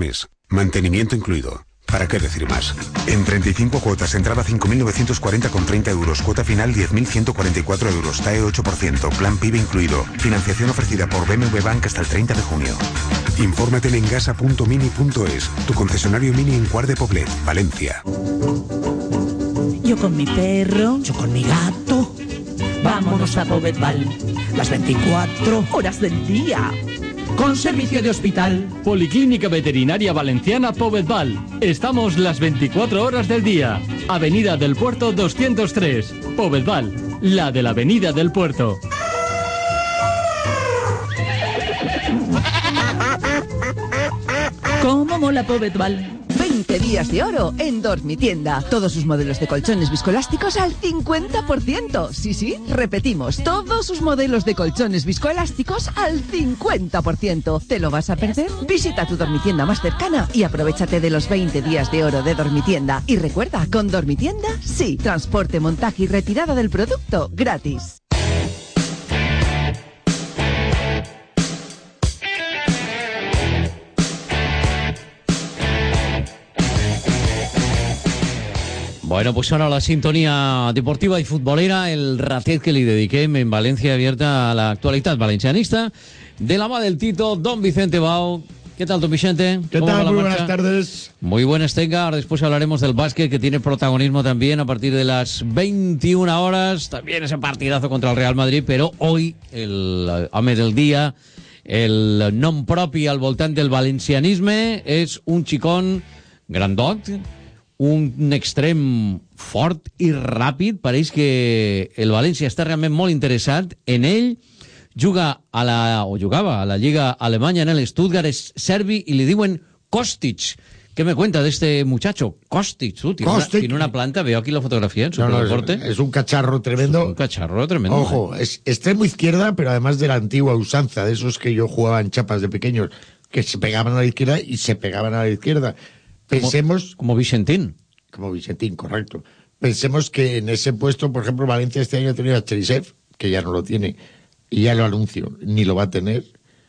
Mantenimiento incluido. ¿Para qué decir más? En treinta y cinco cuotas, entrada cinco mil novecientos cuarenta con treinta euros, cuota final diez mil ciento cuarenta y cuatro euros, T A E ocho por ciento, plan PIB incluido. Financiación ofrecida por B M W Bank hasta el treinta de junio. Infórmate en engasa punto mini punto es, tu concesionario Mini en Cuart de Poblet, Valencia. Yo con mi perro, yo con mi gato. Vámonos a Povedval, las veinticuatro horas del día. Con servicio de hospital. Policlínica Veterinaria Valenciana Povedval. Estamos las veinticuatro horas del día. Avenida del Puerto doscientos tres. Povedval, la de la Avenida del Puerto. ¿Cómo mola Povedval? veinte días de oro en Dormitienda. Todos sus modelos de colchones viscoelásticos al cincuenta por ciento. Sí, sí, repetimos. Todos sus modelos de colchones viscoelásticos al cincuenta por ciento. ¿Te lo vas a perder? Visita tu Dormitienda más cercana y aprovéchate de los veinte días de oro de Dormitienda. Y recuerda, con Dormitienda, sí, transporte, montaje y retirada del producto gratis. Bueno, pues ahora la sintonía deportiva y futbolera, el ratet que li dediquem en València Abierta a la actualitat valencianista, de la mà del Tito, don Vicente Bau. ¿Qué tal, don Vicente? ¿Qué ¿Cómo tal? va la Muy marcha? buenas tardes. Muy buenas tenga. Ahora después hablaremos del básquet, que tiene protagonismo también a partir de las veintiuna horas. También ese partidazo contra el Real Madrid, pero hoy, el home del dia, el nom propi al voltant del valencianisme, és un xicón grandot, un extrem fort i ràpid. Pareix que el València està realment molt interessat en ell. Juga a la, o jugava a la Lliga Alemanya en el Stuttgart, es serbi y le diuen Kostic. ¿Qué me cuenta de este muchacho? Kostic, uh, tiene, Kostic. Una, tiene una planta, veo aquí la fotografía en No, no, Superdeporte. es, es un cacharro tremendo. Es un cacharro tremendo. Ojo, eh. es extremo izquierda, pero además de la antigua usanza, de esos que yo jugaba en chapas de pequeños, que se pegaban a la izquierda y se pegaban a la izquierda. Pensemos... Como, como Vicentín. Como Vicentín, correcto. Pensemos que en ese puesto, por ejemplo, Valencia este año ha tenido a Cherisev, que ya no lo tiene, y ya lo anuncio, ni lo va a tener.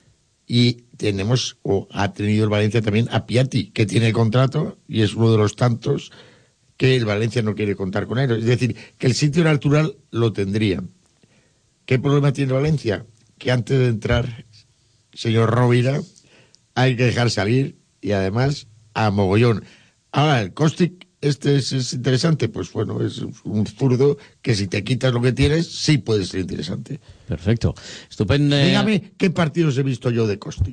Y tenemos, o ha tenido el Valencia también a Piatti, que tiene contrato y es uno de los tantos que el Valencia no quiere contar con él. Es decir, que el sitio natural lo tendría. ¿Qué problema tiene Valencia? Que antes de entrar, señor Rovira, hay que dejar salir y además a mogollón. Ahora, el Kostic, este es, es interesante, pues bueno, es un zurdo que si te quitas lo que tienes, sí puede ser interesante. Perfecto. Estupendo. Dígame qué partidos he visto yo de Kostic.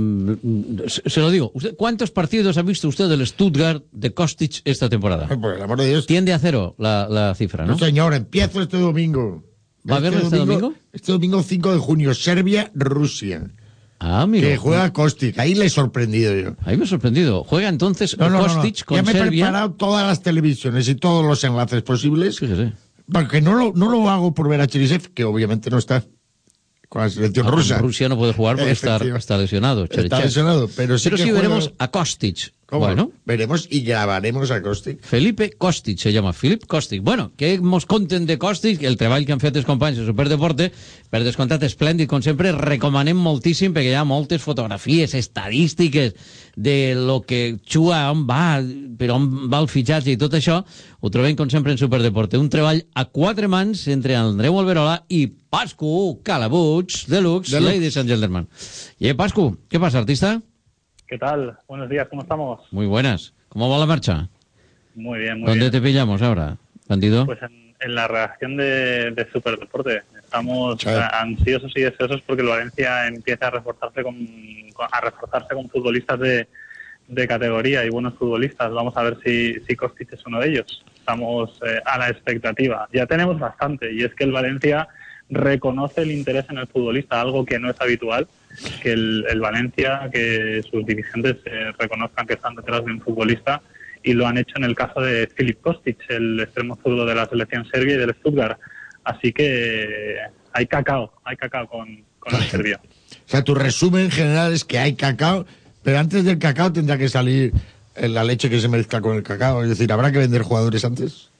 Mm, se, se lo digo. ¿Usted, ¿Cuántos partidos ha visto usted del Stuttgart de Kostic esta temporada? Ay, por el amor de Dios. Tiende a cero la, la cifra, ¿no? No, señor, empiezo este domingo. ¿Va a verlo este domingo? Este domingo cinco de junio, Serbia-Rusia. Ah, mira. Que juega Kostic. Ahí le he sorprendido yo. Ahí me he sorprendido. Juega entonces no, no, Kostic no, no. con ya me Serbia. he preparado todas las televisiones y todos los enlaces posibles. Fíjese. Porque no lo, no lo hago por ver a Cherisev, que obviamente no está con la selección Ah, rusa. Rusia no puede jugar porque está, está lesionado. Está Cherichev. lesionado, pero sí pero que sí juega... veremos a Kostic. ¿Cómo? Bueno. Veremos y grabaremos a Kostic. Felipe Kostic se llama, Filip Kostic. Bueno, què mos conten de Kostic? El treball que han fet els companys de Superdeporte, per descomptat esplèndid, com sempre, recomanem moltíssim perquè hi ha moltes fotografies, estadístiques de lo que xua, on va, per on va el fitxatge i tot això, ho trobem com sempre en Superdeporte. Un treball a quatre mans entre Andreu Alberola i Pascu Calabuig, Deluxe, Deluxe. Ladies and Gentlemen. I eh, Pascu, què passa, artista? ¿Qué tal? Buenos días, ¿cómo estamos? Muy buenas. ¿Cómo va la marcha? Muy bien, muy ¿Dónde bien. te pillamos ahora, bandido? Pues en, en la redacción de, de Superdeporte. Estamos Sí. eh, ansiosos y deseosos porque el Valencia empieza a reforzarse con, con- a reforzarse con futbolistas de, de categoría y buenos futbolistas. Vamos a ver si, si Kostic es uno de ellos. Estamos eh, a la expectativa. Ya tenemos bastante y es que el Valencia reconoce el interés en el futbolista, algo que no es habitual, que el, el Valencia, que sus dirigentes eh, reconozcan que están detrás de un futbolista, y lo han hecho en el caso de Filip Kostic, el extremo zurdo de la selección serbia y del Stuttgart. Así que hay cacao, hay cacao con, con el serbio. O sea, tu resumen general es que hay cacao, pero antes del cacao tendrá que salir eh, la leche que se mezcla con el cacao. Es decir, ¿habrá que vender jugadores antes?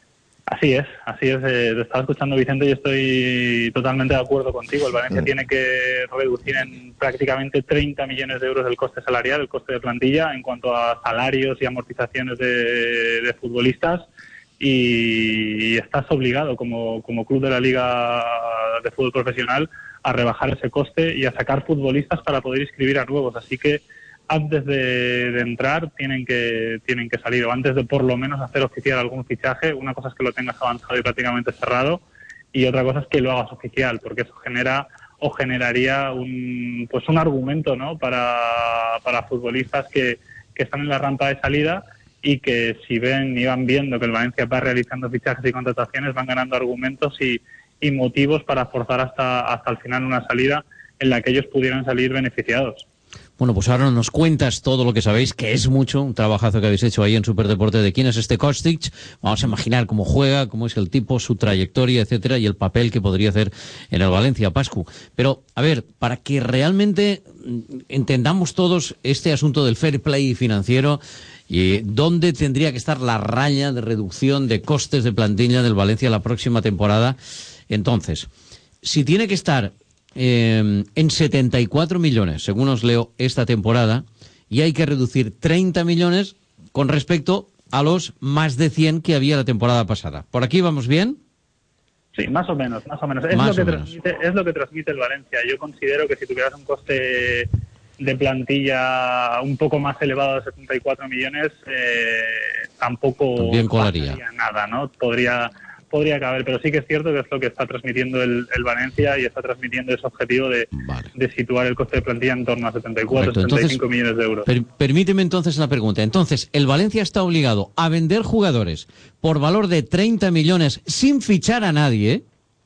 Así es, así es. Eh, te estaba escuchando, Vicente, y estoy totalmente de acuerdo contigo. El Valencia mm. tiene que reducir en prácticamente treinta millones de euros el coste salarial, el coste de plantilla, en cuanto a salarios y amortizaciones de, de futbolistas. Y, y estás obligado, como, como club de la Liga de Fútbol Profesional, a rebajar ese coste y a sacar futbolistas para poder inscribir a nuevos. Así que antes de, de entrar tienen que tienen que salir, o antes de por lo menos hacer oficial algún fichaje. Una cosa es que lo tengas avanzado y prácticamente cerrado, y otra cosa es que lo hagas oficial, porque eso genera o generaría un pues un argumento, ¿no?, para, para futbolistas que, que están en la rampa de salida, y que si ven y van viendo que el Valencia va realizando fichajes y contrataciones, van ganando argumentos y, y motivos para forzar hasta, hasta el final una salida en la que ellos pudieran salir beneficiados. Bueno, pues ahora nos cuentas todo lo que sabéis, que es mucho, un trabajazo que habéis hecho ahí en Superdeporte, de quién es este Kostic. Vamos a imaginar cómo juega, cómo es el tipo, su trayectoria, etcétera, y el papel que podría hacer en el Valencia, Pascu. Pero, a ver, para que realmente entendamos todos este asunto del fair play financiero, y dónde tendría que estar la raya de reducción de costes de plantilla del Valencia la próxima temporada. Entonces, si tiene que estar eh, en setenta y cuatro millones, según os leo, esta temporada, y hay que reducir treinta millones con respecto a los más de cien que había la temporada pasada. ¿Por aquí vamos bien? Sí, más o menos, más o menos. Es, Más lo, que o menos. transmite, es lo que transmite el Valencia. Yo considero que si tuvieras un coste de plantilla un poco más elevado de setenta y cuatro millones, eh, tampoco También colaría. pasaría nada, ¿no? Podría podría caber, pero sí que es cierto que es lo que está transmitiendo el, el Valencia, y está transmitiendo ese objetivo de, vale. de situar el coste de plantilla en torno a setenta y cuatro, setenta y cinco millones de euros. Per, permíteme entonces la pregunta. Entonces, ¿el Valencia está obligado a vender jugadores por valor de treinta millones sin fichar a nadie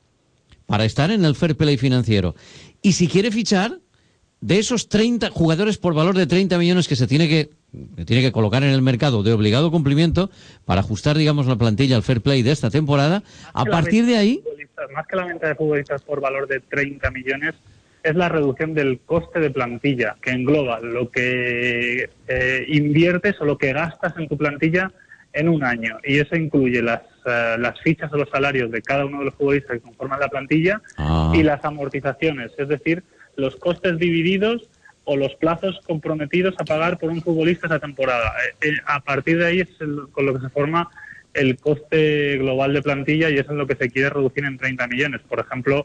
para estar en el fair play financiero? Y si quiere fichar, de esos treinta jugadores por valor de treinta millones que se tiene que, que tiene que colocar en el mercado de obligado cumplimiento para ajustar, digamos, la plantilla al fair play de esta temporada, a partir de ahí... Más que la venta de futbolistas por valor de treinta millones, es la reducción del coste de plantilla, que engloba lo que eh, inviertes o lo que gastas en tu plantilla en un año. Y eso incluye las, uh, las fichas o los salarios de cada uno de los futbolistas que conforman la plantilla ah. y las amortizaciones, es decir, los costes divididos o los plazos comprometidos a pagar por un futbolista esa temporada. Eh, eh, a partir de ahí es el, con lo que se forma el coste global de plantilla, y es en lo que se quiere reducir en treinta millones. Por ejemplo,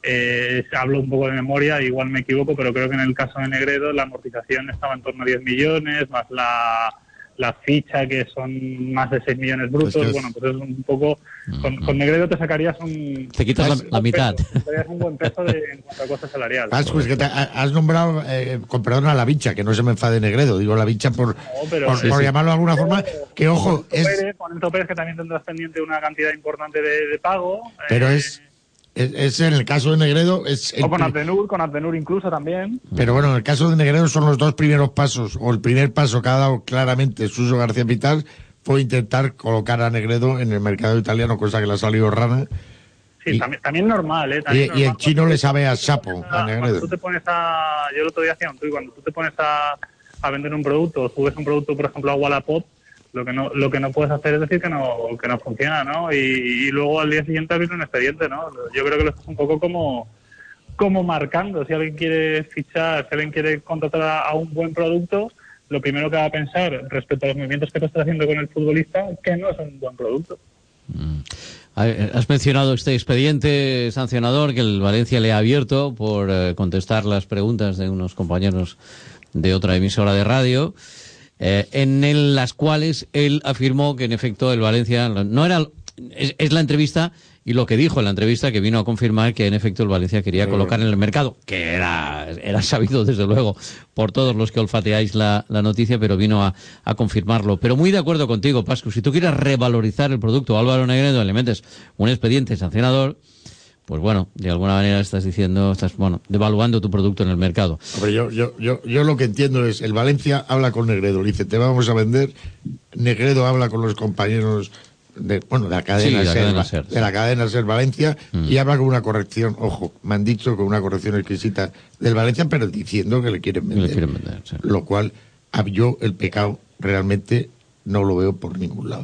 eh, hablo un poco de memoria, igual me equivoco, pero creo que en el caso de Negredo la amortización estaba en torno a diez millones, más la... la ficha, que son más de seis millones brutos. Pues es... Bueno, pues es un poco... Con, con Negredo te sacarías un... Te quitas la, la mitad. Peso, te sacarías un buen peso de, en cuanto a coste salarial. Ah, pues que te, has nombrado, eh, con perdón, a la Bicha, que no se me enfade Negredo, digo la Bicha por, no, pero, por, sí, por sí. llamarlo de alguna pero, forma, que ojo... Con Enzo, es... Pérez, con Enzo Pérez, que también tendrás pendiente una cantidad importante de, de pago. Pero eh, es... Es, es en el caso de Negredo... Es el o con Abdenur, con Abdenur incluso también. Pero bueno, en el caso de Negredo son los dos primeros pasos, o el primer paso que ha dado claramente Suso García Pitar fue intentar colocar a Negredo en el mercado italiano, cosa que le ha salido rana. Sí, y, también, también normal, ¿eh? También y, normal. y el chino le sabe a sapo, a, a Negredo. Cuando tú te pones a... Yo el otro día hacía un tuit, cuando tú te pones a, a vender un producto, o subes un producto, por ejemplo, a Wallapop, Lo que no lo que no puedes hacer es decir que no que no funciona, ¿no? Y, y luego al día siguiente abrir un expediente, ¿no? Yo creo que lo estás un poco como como marcando. Si alguien quiere fichar, si alguien quiere contratar a, a un buen producto, lo primero que va a pensar respecto a los movimientos que tú estás haciendo con el futbolista, que no es un buen producto. Mm. Has mencionado este expediente sancionador que el Valencia le ha abierto por eh, contestar las preguntas de unos compañeros de otra emisora de radio. Eh, en el, las cuales él afirmó que en efecto el Valencia no era es, es la entrevista y lo que dijo en la entrevista, que vino a confirmar que en efecto el Valencia quería sí. colocar en el mercado, que era era sabido desde luego por todos los que olfateáis la, la noticia, pero vino a, a confirmarlo. Pero muy de acuerdo contigo, Pascu, si tú quieres revalorizar el producto Álvaro Negredo, le metes un expediente sancionador, pues bueno, de alguna manera estás diciendo, estás bueno, devaluando tu producto en el mercado. Hombre, yo, yo, yo, yo lo que entiendo es, el Valencia habla con Negredo, le dice, te vamos a vender, Negredo habla con los compañeros de, bueno, de la cadena, sí, la, Ser, cadena Ser, de sí. la cadena Ser Valencia, mm. y habla con una corrección, ojo, me han dicho con una corrección exquisita del Valencia, pero diciendo que le quieren vender. Le quieren vender sí. Lo cual, yo el pecado realmente no lo veo por ningún lado.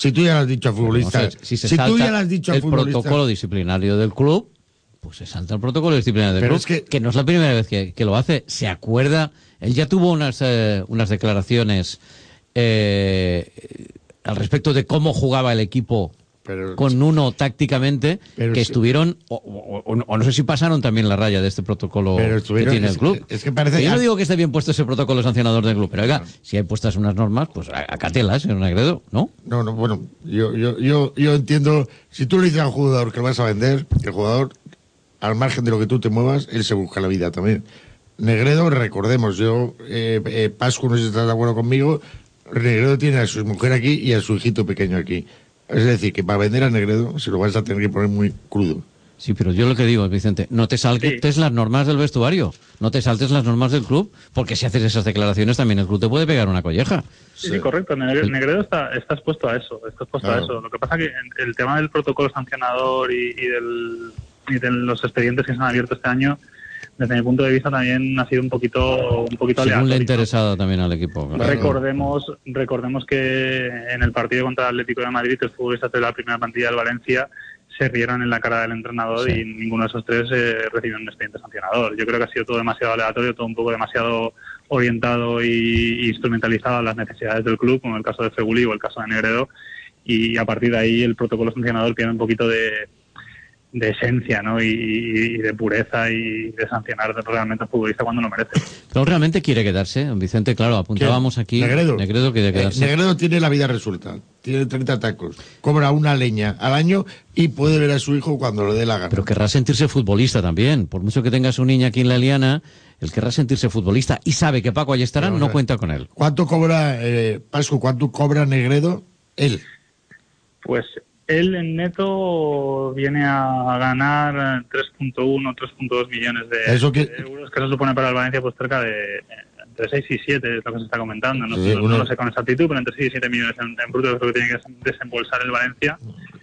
Si tú ya lo has dicho a futbolistas, Vamos a ver, si se si tú salta ya lo has dicho a el futbolistas... protocolo disciplinario del club, pues se salta el protocolo disciplinario del Pero club, es que- que no es la primera vez que, que lo hace. Se acuerda, él ya tuvo unas, eh, unas declaraciones eh, al respecto de cómo jugaba el equipo Pero- con uno tácticamente, Pero que sí. estuvieron, o, o- o- o no sé si pasaron también la raya de este protocolo Pero que estuvieron- tiene el es- club. es que parece- yo no digo que esté bien puesto ese protocolo sancionador del club, pero oiga, si hay puestas unas normas, pues a- acátelas, señor Negredo, ¿no? No, no, bueno, yo, yo, yo, yo entiendo, si tú le dices al jugador que lo vas a vender, el jugador, al margen de lo que tú te muevas, él se busca la vida también. Negredo, recordemos, yo, eh, eh, Pascu, no sé si estás de acuerdo conmigo, Negredo tiene a su mujer aquí y a su hijito pequeño aquí. Es decir, que para vender a Negredo se lo vas a tener que poner muy crudo. Sí, pero yo lo que digo, Vicente, no te saltes las normas del vestuario, no te saltes las normas del club, porque si haces esas declaraciones también el club te puede pegar una colleja. Sí, sí, correcto. Negre- Negredo está, está expuesto a eso. Está expuesto Claro. a eso. Lo que pasa que en- el tema del protocolo sancionador y, y, del, y de los expedientes que se han abierto este año, desde mi punto de vista también ha sido un poquito, un poquito Según le ha aleatorio. interesado también al equipo. claro. Recordemos, recordemos que en el partido contra el Atlético de Madrid, los futbolistas de la primera plantilla del Valencia se rieron en la cara del entrenador Sí. y ninguno de esos tres eh, recibió un expediente sancionador. Yo creo que ha sido todo demasiado aleatorio, todo un poco demasiado orientado y, y instrumentalizado a las necesidades del club, como el caso de Feguli o el caso de Negredo, y a partir de ahí el protocolo sancionador pierde un poquito de, de esencia, ¿no? Y, y de pureza y de sancionar realmente al futbolista cuando lo merece. Pero realmente quiere quedarse, don Vicente, claro, apuntábamos aquí. Negredo. Negredo quiere Eh, quedarse. Negredo tiene la vida resuelta, tiene treinta tacos, cobra una leña al año y puede ver a su hijo cuando le dé la gana. Pero querrá sentirse futbolista también. Por mucho que tenga su niña aquí en la Eliana, él querrá sentirse futbolista y sabe que Paco Ayestarán no cuenta con él. ¿Cuánto cobra, eh, Pascu, cuánto cobra Negredo? Él. Pues él en neto viene a ganar tres punto uno, tres punto dos millones de, Eso que- de euros, que eso supone para el Valencia pues cerca de eh, entre seis y siete, es lo que se está comentando. No, Sí, no- no uno- lo sé con exactitud, pero entre seis y siete millones en, en bruto es lo que tiene que desembolsar el Valencia.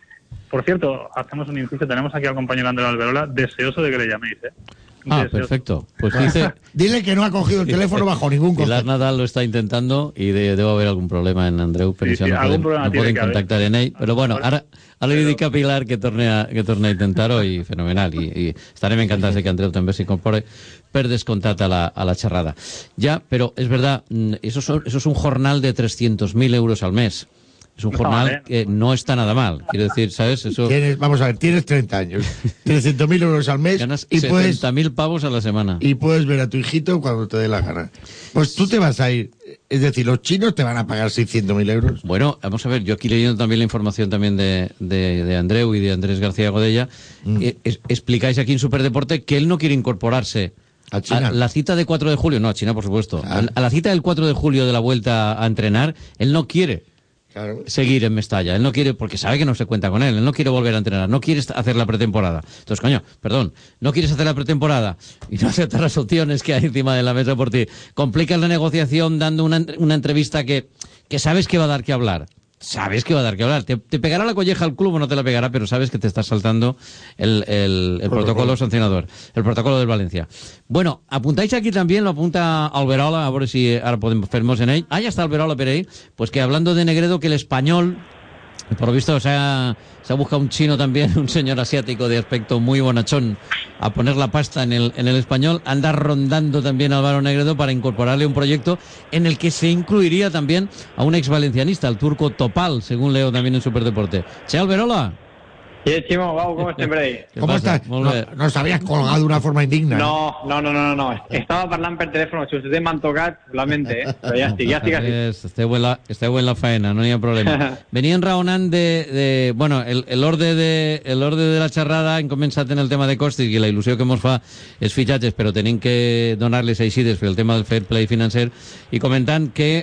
Por cierto, hacemos un inciso, tenemos aquí al compañero Andrés Alberola, deseoso de que le llaméis, ¿eh? Ah, Deseoso. perfecto. Pues dice... Dile que no ha cogido el teléfono bajo ningún Pilar concepto. Nadal lo está intentando y de, debe haber algun problema en Andreu, però Sí, això sí, no algun podem, problema no tiene podem que haver. contactar en ell. Però bueno, ara, ara li dic a Pilar que torne a, que torne a intentar-ho i fenomenal. I, i estarem encantats de que Andreu també s'incorpore per descomptat a la, a la xerrada. Ja, però és verdad, mm, eso, son, eso es un jornal de trescientos mil euros al mes. Es un No está jornal mal, ¿eh? que no está nada mal. Quiero decir, ¿sabes? Eso... Tienes, vamos a ver, tienes treinta años, trescientos mil euros al mes Ganas y puedes, setenta mil pavos a la semana. y puedes ver a tu hijito cuando te dé la gana. Pues tú te vas a ir. Es decir, los chinos te van a pagar seiscientos mil euros. Bueno, vamos a ver, yo aquí leyendo también la información también de, de, de Andreu y de Andrés García Godella, Mm. eh, es- explicáis aquí en Superdeporte que él no quiere incorporarse a China. la cita de cuatro de julio, no, a China por supuesto, a, a la cita del cuatro de julio de la vuelta a entrenar, él no quiere Claro. seguir en Mestalla, él no quiere, porque sabe que no se cuenta con él, él no quiere volver a entrenar, no quiere est- hacer la pretemporada. Entonces, coño, perdón, no quieres hacer la pretemporada y no aceptas las opciones que hay encima de la mesa por ti, complicas la negociación dando una, entre- una entrevista que, que sabes que va a dar que hablar. Sabes que va a dar que hablar. Te, te pegará la colleja al club o no te la pegará, pero sabes que te estás saltando el, el, el protocolo sancionador, el protocolo del Valencia. Bueno, apuntáis aquí también, lo apunta Alberola, a ver si ahora podemos fermos en él. Ah, ya está Alberola por ahí. Pues que hablando de Negredo, que el español, por lo visto se ha, se ha buscado un chino también, un señor asiático de aspecto muy bonachón, a poner la pasta en el, en el español, anda rondando también a Álvaro Negredo para incorporarle un proyecto en el que se incluiría también a un ex valencianista, el turco Topal, según leo también en Superdeporte. Che, Alberola. Sí, Chimo, Gau, ¿cómo estem per ahí? ¿Cómo estás? No, nos habías colgado de una forma indigna. No, no, no, no, no. Estava parlant per telèfon, si vostès m'han tocat, la mente, eh? Però ja estic, ja estic així. Es, esteu, en la, esteu en la faena, no hi ha problema. Venien raonant de, de bueno, el, el orde de el orde de la xerrada hem començat en el tema de costes i la il·lusió que mos fa és fitxatges, però tenim que donar-les eixides per el tema del fair play financer i comentant que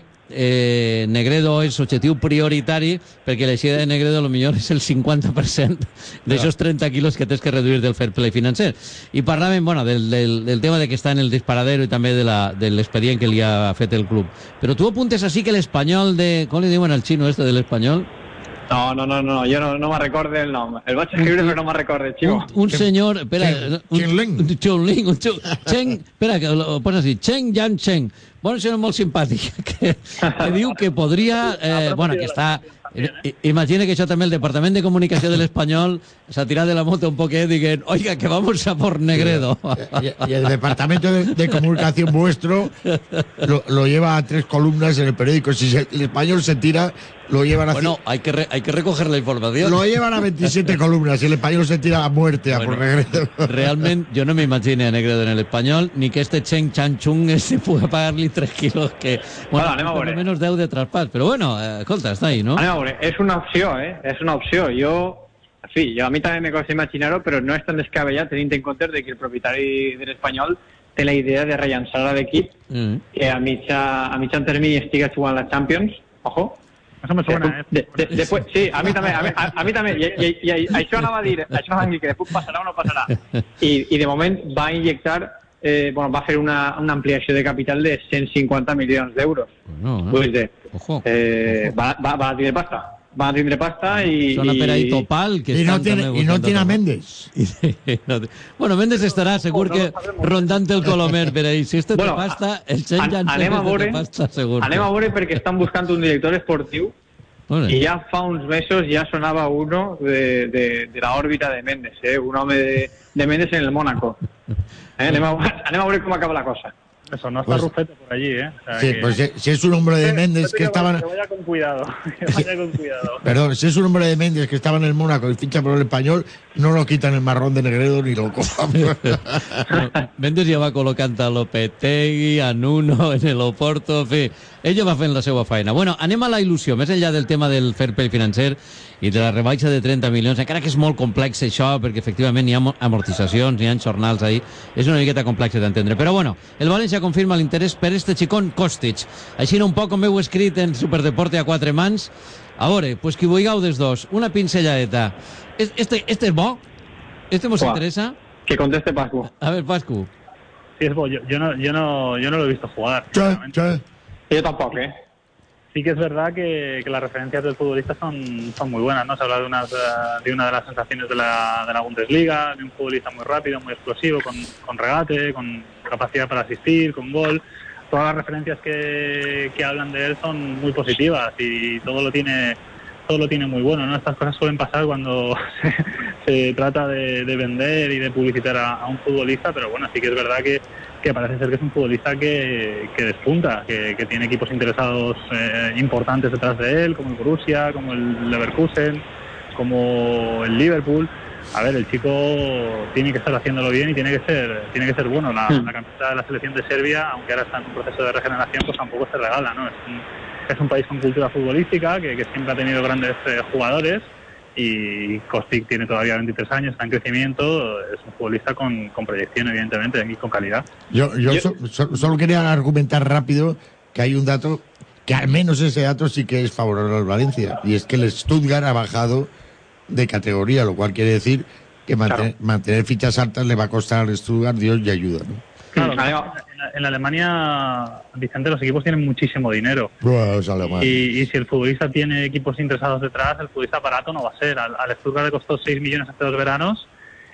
eh, Negredo és objectiu prioritari perquè l'eixida de Negredo a lo millor és el cinquanta per cent d'aixòs trenta quilos que tens que reduir del fair play financer. I parlàvem, bueno, del, del, del tema de que està en el disparadero i també de la, de l'expedient que li ha fet el club. Però tu apuntes així que l'espanyol de... Com li diuen al xino este de l'espanyol? No, no, no, no, jo no, no me'n recorde el nom. El vaig escriure però no me'n recorde, Chimo. Un, un senyor, espera, un, un Cheng-Ling, un Cheng, Cheng, espera, que lo pones així, Cheng Yan Cheng, bon senyor molt simpàtic, que, que diu que podria, eh, bueno, que està, Imagina que això també el Departament de Comunicació de l'Espanyol s'ha tirat de la moto un poquet y que, oiga, que vamos a por Negredo. Y, y el Departamento de, de Comunicación vuestro lo, lo lleva a tres columnas en el periódico. Si se, el Español se tira, lo llevan a... Bueno, hay que, re, hay que recoger la información. Lo llevan a veintisiete columnas y el Español se tira a muerte a bueno, por Negredo. Realmente, yo no me imagino a Negredo en el Español, ni que este Chen Chanchung se pueda pagarle tres kilos que... Bueno, bueno por lo menos deu de traspàs, però bueno, eh, escolta, està ahí, no? Anem a veure, és una opció, eh? És una opció. Jo, en fi, jo a mi també me costa imaginar-ho, però no és tan descabellat tenint en compte de que el propietari de l'Espanyol té la idea de rellançar a l'equip mm. que a mitjà, a mitjan termini estiga jugant la Champions. Ojo. Eso me suena, eh? De, de, después, sí, a mi també, a mi, a, a mi també. I, i, i, i això anava a dir, això anava a dir que després passarà o no passarà. I, i de moment va injectar, eh, bueno, va fer una, una ampliació de capital de cent cinquanta milions d'euros. No, no. Pues de, Ojo. Eh, va, va, va a tindre pasta. Va a tindre pasta y... Sona per ahí Topal, que y no tiene, y no tiene a Méndez. no, bueno, Méndez estarà segur que rondant el Colomer per ahí. Si este bueno, té pasta, el Chen ja anem a veure, pasta segur. Anem a veure perquè estan buscant un director esportiu Ole. I ja fa uns mesos ja sonava uno de, de, de la òrbita de Méndez, eh? Un home de, de Méndez en el Mónaco. Eh? Anem, a, anem a veure com acaba la cosa. Eso, no está pues, Rufete por allí, ¿eh? O sea, sí, que... pues si, si es un hombre de Méndez que, que estaba... Que vaya con cuidado, que vaya con cuidado. Perdón, si es un hombre de Méndez que estaba en el Mónaco y ficha por el Español, no lo quitan el marrón de Negredo ni lo cojan. No, Méndez ja va col·locant a Lopetegui, a Nuno, en el Oporto, en fi, ell va fent la seva feina. Bueno, anem a la il·lusió, més enllà del tema del fair play financer i de la rebaixa de trenta milions, encara que és molt complex això, perquè efectivament hi ha amortitzacions, hi ha jornals ahí, és una miqueta complex d'entendre. Però bueno, el València confirma l'interès per este xicón Kostic. Així un poc com heu escrit en Superdeporte a quatre mans. A veure, pues qui vulgueu dels dos, una pincelladeta. Este, este és bo? Este mos interesa? Que conteste Pascu. A ver, Pascu. Sí, es bo. Yo, yo, no, yo, no, yo no lo he visto jugar. Che, che. Yo tampoco, ¿eh? Sí que es verdad que, que las referencias del futbolista son, son muy buenas, ¿no? Se habla de, unas, de una de las sensaciones de la, de la Bundesliga, de un futbolista muy rápido, muy explosivo, con, con regate, con capacidad para asistir, con gol. Todas las referencias que, que hablan de él son muy positivas y todo lo tiene todo lo tiene muy bueno, ¿no? Estas cosas suelen pasar cuando se, se trata de, de vender y de publicitar a, a un futbolista, pero bueno, sí que es verdad que, que parece ser que es un futbolista que, que despunta, que, que tiene equipos interesados eh, importantes detrás de él, como el Borussia, como el Leverkusen, como el Liverpool. A ver, el chico tiene que estar haciéndolo bien y tiene que ser tiene que ser bueno. La, la camiseta de la selección de Serbia, aunque ahora está en un proceso de regeneración, pues tampoco se regala, ¿no? Es un, es un país con cultura futbolística, que, que siempre ha tenido grandes eh, jugadores, y Kostic tiene todavía veintitrés años, está en crecimiento, es un futbolista con, con proyección, evidentemente, y con calidad. Yo, yo, yo... So, so, solo quería argumentar rápido que hay un dato, que al menos ese dato sí que es favorable al Valencia, y es que el Stuttgart ha bajado de categoría, lo cual quiere decir que mantener, claro. mantener fichas altas le va a costar al Stuttgart, Dios y ayuda, ¿no? Claro, en, la, en la Alemania, Vicente, los equipos tienen muchísimo dinero. Bueno, es Alemania. Y, y si el futbolista tiene equipos interesados detrás, el futbolista barato no va a ser. Al, al Stuttgart le costó seis millones hace dos veranos.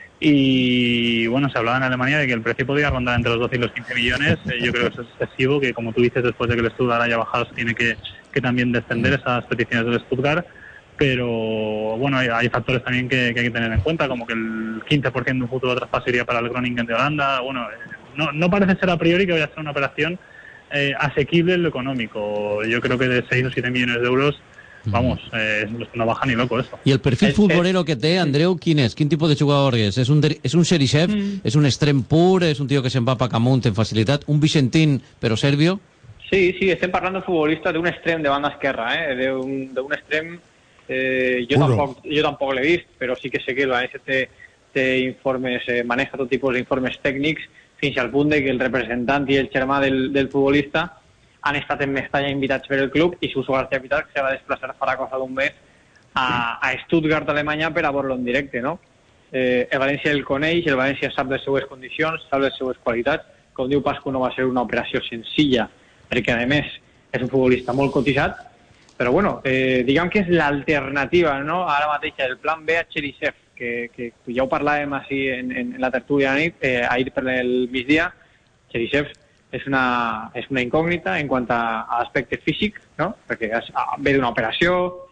Y bueno, se hablaba en Alemania de que el precio podía rondar entre los doce y los quince millones. Eh, yo creo que eso es excesivo, que como tú dices, después de que el Stuttgart haya bajado, se tiene que, que también descender esas peticiones del Stuttgart. Pero bueno, hay, hay factores también que, que hay que tener en cuenta, como que el quince por ciento de un futuro traspaso iría para el Groningen de Holanda. Bueno, no, no parece ser a priori que vaya a ser una operación eh, asequible en lo económico. Yo creo que de seis o siete millones de euros, vamos, eh, no baja ni loco eso. I el perfil futbolero que té, Andreu, quin és? Quin tipus de jugador és? És un, és un Xerisev? Mm. És un extrem pur? És un tio que s'empapa camunt en facilitat? Un Vicentín, però serbio? Sí, sí, estem parlant d'un futbolista d'un extrem de banda esquerra, eh? d'un extrem... Eh, yo, tampoco, yo tampoco lo he visto, pero sí que sé que el Valencia té, té informes, eh, maneja tot tipus d'informes tècnics, fins al punt de que el representant i el germà del, del futbolista han estat en Mestalla invitats per el club, i Suso García Pitar se va desplaçar farà cosa d'un mes a, a Stuttgart, Alemanya, per a veure-lo en directe, no? Eh, el València el coneix, el València sap les seues condicions, sap les seues qualitats. Com diu Pascu, no va ser una operació senzilla, perquè a més és un futbolista molt cotitzat. Però bueno, eh, diguem que és l'alternativa, no? Ara mateix el plan B a Cherisev, que, que ja ho parlàvem així en, en la tertúlia de nit, eh, ahir per el migdia. Cherisev és una, és una incògnita en quant a, a aspecte físic, no? Perquè es, a, ve d'una operació,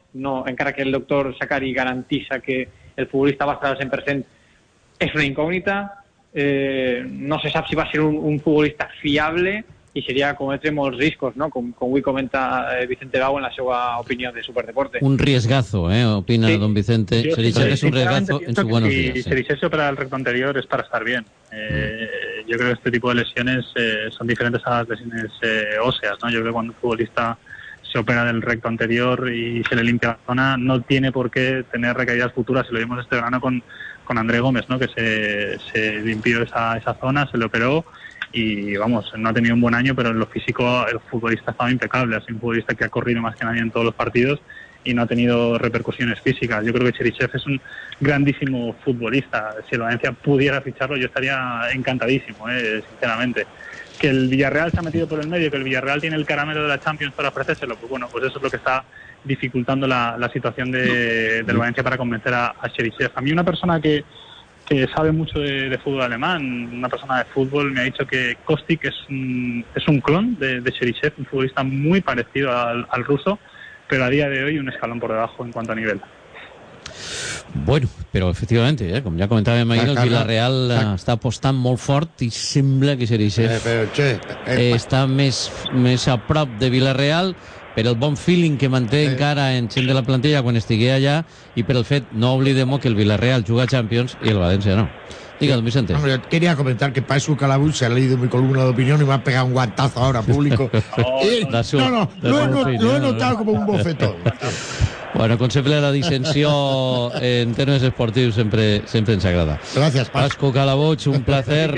no, encara que el doctor Sakari garantissa que el futbolista va estar al cent per cent, és una incògnita. Eh, no se sap si va ser un, un futbolista fiable i seria cometre molts riscos, no? Com, com avui comenta eh, Vicente Bau en la seva opinió de Superdeporte. Un riesgazo, ¿eh? Opina sí. don Vicente. Serichev es un riesgazo en sus buenos días. Si Serichev se opera el recto anterior es para estar bien. Eh, mm. Yo creo que este tipo de lesiones eh, son diferentes a las lesiones eh, óseas, ¿no? Yo creo que cuando un futbolista se opera del recto anterior y se le limpia la zona, no tiene por qué tener recaídas futuras. Y lo vimos este verano con, con André Gómez, ¿no? Que se, se limpió esa, esa zona, se le operó y, vamos, no ha tenido un buen año, pero en lo físico el futbolista estaba impecable. Ha sido un futbolista que ha corrido más que nadie en todos los partidos y no ha tenido repercusiones físicas. Yo creo que Serichev es un grandísimo futbolista. Si el Valencia pudiera ficharlo, yo estaría encantadísimo, eh, sinceramente. Que el Villarreal se ha metido por el medio, que el Villarreal tiene el caramelo de la Champions para ofrecérselo, pues bueno, pues eso es lo que está dificultando la, la situación de, del Valencia para convencer a, a Serichev. A mí una persona que, que sabe mucho de, de fútbol alemán, una persona de fútbol, me ha dicho que Kostic es un, es un clon de, de Serichev, un futbolista muy parecido al, al ruso, pero a día de hoy un escalón por debajo en cuanto a nivel. Bueno, però efectivament, eh, com ja comentàvem ahir, el Villarreal eh, està apostant molt fort i sembla que Serichev eh, che, eh, eh, està més, més a prop de Villarreal per el bon feeling que manté eh. encara en gent de la plantilla quan estigui allà i per el fet, no oblidem que el Villarreal juga a Champions i el Valencia no. Diga, don Vicente. No, yo quería comentar que Paisú Calabuch se ha leído mi columna de opinión y me ha pegado un guantazo ahora público. oh, y, su, no, no, lo he, no, lo he notado como un bofetón. Bueno, com sempre, la dissensió en termes esportius sempre, sempre ens agrada. Gràcies, Pascu Calabuch, un placer.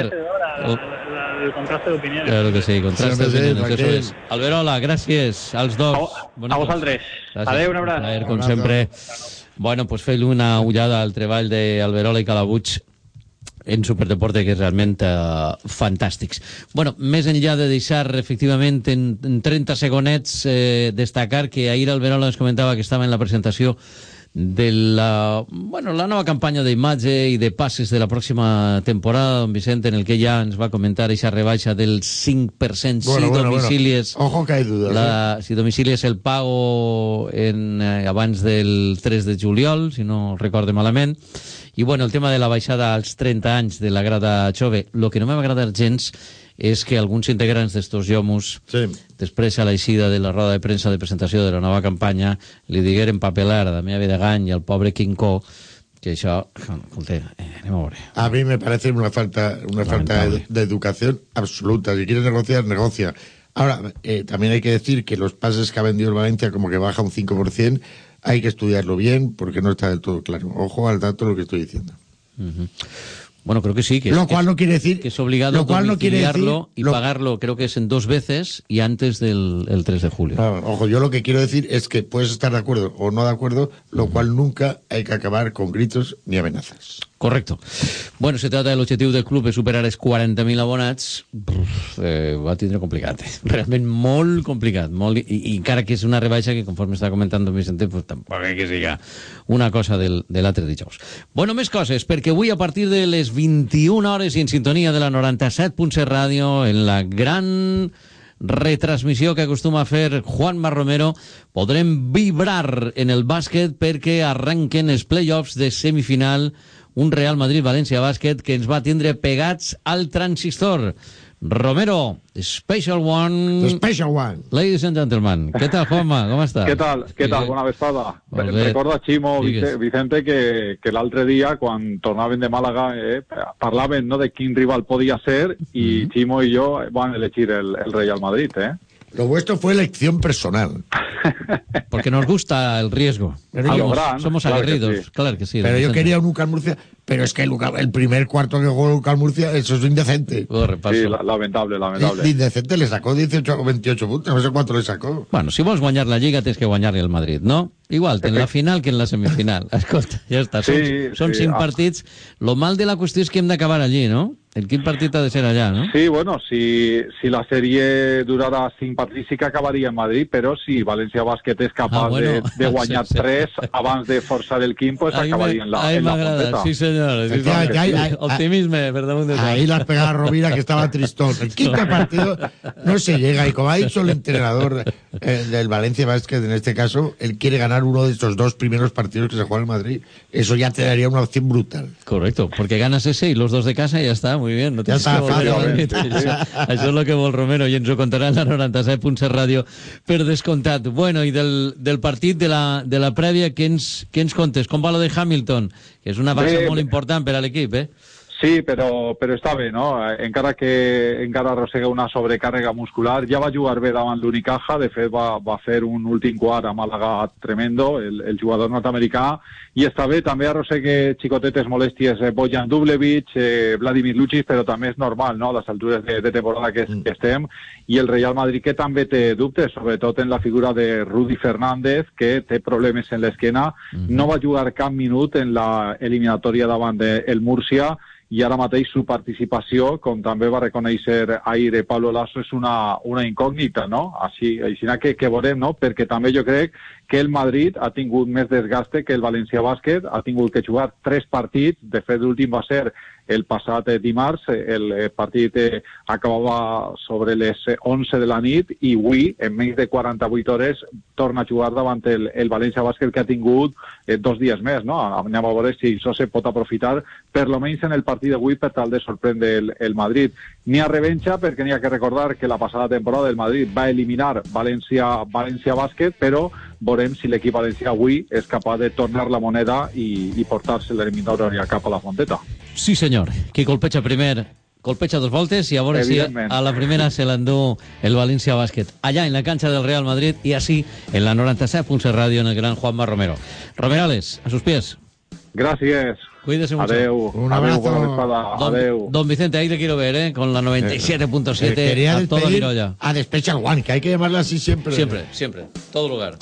El contraste de opiniones. Claro que sí, contraste de opiniones, eso es. Alberola, gràcies als dos. A, a vosaltres. Adéu, un abraç. A ver, com sempre. Bueno, pues feu una ullada al treball d'Alberola i Calabuch en Superdeporte, que és realment uh, fantàstics. Bueno, més enllà de deixar efectivament en, en trenta segonets eh, destacar que ahir Alberola ens comentava que estava en la presentació de la, bueno, la nova campanya d'imatge i de passes de la pròxima temporada, don Vicente, en el que ja ens va comentar aquesta rebaixa del cinc per cent bueno, si bueno, domicilies bueno. Ojo que hay dudas, la, eh? si domicilies el pago en, eh, abans del tres de juliol, si no recorde malament. I bueno, el tema de la baixada als trenta anys de la grada jove, el que no m'ha agradat gens és que alguns integrants d'estos llomos, sí. després a l'eixida de la roda de premsa de presentació de la nova campanya, li digueren papelar a Damià Videgany i al pobre Quincó que això, escolta, eh, anem a veure. A mí me parece una falta, una falta de, de educación absoluta. Si quieres negociar, negocia. Ahora, eh, también hay que decir que los pases que ha vendido el Valencia como que baja un cinco por ciento. Hay que estudiarlo bien porque no está del todo claro. Ojo al dato lo que estoy diciendo. Uh-huh. Bueno, creo que sí. Que lo es, cual no quiere decir que es obligado lo cual domiciliarlo no quiere decir, y lo... pagarlo, creo que es en dos veces y antes del el tres de julio. Ah, ojo, yo lo que quiero decir es que puedes estar de acuerdo o no de acuerdo, lo uh-huh. cual nunca hay que acabar con gritos ni amenazas. Correcto. Bueno, se trata del objetivo del club de superar els quaranta mil abonats. Uf, eh, va tindre complicat. Eh? Realment molt complicat. Molt, i, i encara que és una rebaixa que, conforme està comentant don Vicente, pues tampoc que siga una cosa del, de l'altre dijous. Bueno, més coses, perquè avui a partir de les vint-i-una hores i en sintonia de la noranta-set punt set ràdio, en la gran retransmissió que acostuma a fer Juanma Romero, podrem vibrar en el bàsquet perquè arrenquen els play-offs de semifinal, un Real Madrid-València bàsquet que ens va tindre pegats al transistor. Romero, Special One. The Special One. Ladies and gentlemen. ¿Qué tal, Juanma? ¿Cómo estás? ¿Qué tal? ¿Qué tal? Bona vespada. Recorda, Ximo, Digues. Vicente, que, que l'altre dia, quan tornaven de Màlaga, eh, parlaven, no, de quin rival podia ser, i mm-hmm. Ximo i jo van elegir el, el Real Madrid, eh? Lo vuestro fue elección personal. Porque nos gusta el riesgo. Pero somos, gran, somos claro aguerridos, que sí. Claro que sí. Pero yo quería un Lucas Murcia, pero es que el, Luca, el primer cuarto que jugó Lucas Murcia, eso es indecente. Corre, sí, la, lamentable, lamentable. Y, indecente, le sacó dieciocho o veintiocho puntos, no sé cuánto le sacó. Bueno, si vols guanyar la Lliga tens que guanyar el Madrid, no? Igual, en la final que en la semifinal. Escolta, ja està. Són, sí, són sí, cinc ah. partits. Lo mal de la qüestió és que hem d'acabar allí, no? El quin partit ha de ser allà, no? Sí, bueno, si, si la sèrie durara cinc partits sí que acabaria en Madrid, però si València Bàsquet és capaç ah, bueno. de, de guanyar sí, sí. tres abans de forçar el quim, pues ahí acabaria me, en la, en la Fonteta. Sí, señor. Sí, señor. Ay, ay, ay, optimisme, perdón. Ahí las pegaba Rovira, que estaba tristón. El quinto partido no se llega, y como ha dicho el entrenador eh, del Valencia Bàsquet, en este caso, él quiere ganar uno de estos dos primeros partidos que se juegan en Madrid. Eso ya te daría una opción brutal. Correcto, porque ganas ese y los dos de casa y ya está, muy bien. No ja està fàcil. Això, això és el que vol Romero i ens ho contarà en la noranta-set punt set ràdio per descomptat. Bueno, i del, del partit de la, de la prèvia, què ens, què ens contes? Com va lo de Hamilton? Que és una baixa molt important per a l'equip, eh? Sí, però, però està bé, no? Encara que encara arrossega una sobrecàrrega muscular, ja va jugar bé davant l'Unicaja, de fet va, va fer un últim quart a Màlaga tremendo, el, el jugador nord-americà, i està bé, també arrossega xicotetes molèsties eh, Bojan Dubljevic, eh, Vladimir Lucic, però també és normal, no?, a les altures de, de temporada que, que estem, i el Real Madrid que també té dubtes, sobretot en la figura de Rudy Fernández, que té problemes en l'esquena, mm-hmm. no va jugar cap minut en la eliminatòria davant del de Múrcia, i ara mateix su participació, com també va reconèixer ahir Pablo Lasso, és una, una incògnita, no? Així, així que, que veurem, no? Perquè també jo crec que el Madrid ha tingut més desgaste que el València Bàsquet, ha tingut que jugar tres partits, de fet l'últim va ser el passat dimarts, el partit acabava sobre les onze de la nit i avui, en menys de quaranta-vuit hores, torna a jugar davant el, el València Bàsquet, que ha tingut eh, dos dies més, no? Anem a veure si això se pot aprofitar, per lo menys en el partit d'avui, per tal de sorprendre el, el Madrid. N'hi ha revenja, perquè n'hi ha que recordar que la passada temporada el Madrid va eliminar València, València Bàsquet, però veurem si l'equip valencià avui és capaç de tornar la moneda i, i portar-se l'eliminatòria cap a la Fonteta. Sí, senyor. Qui colpeja primer, colpeja dos voltes i a veure si a la primera se l'endú el València Bàsquet. Allà en la cancha del Real Madrid i així en la noranta-set punt set ràdio en el gran Juanma Romero. Romerales, a sus pies. Gracias. Cuídese mucho. Adeu. Un abrazo. Don, Adeu. Don Vicente, ahí le quiero ver, ¿eh? Con la noventa y siete punto siete eh, a toda Mirolla. A Special One, que hay que llamarla así siempre. Siempre, siempre. Todo lugar.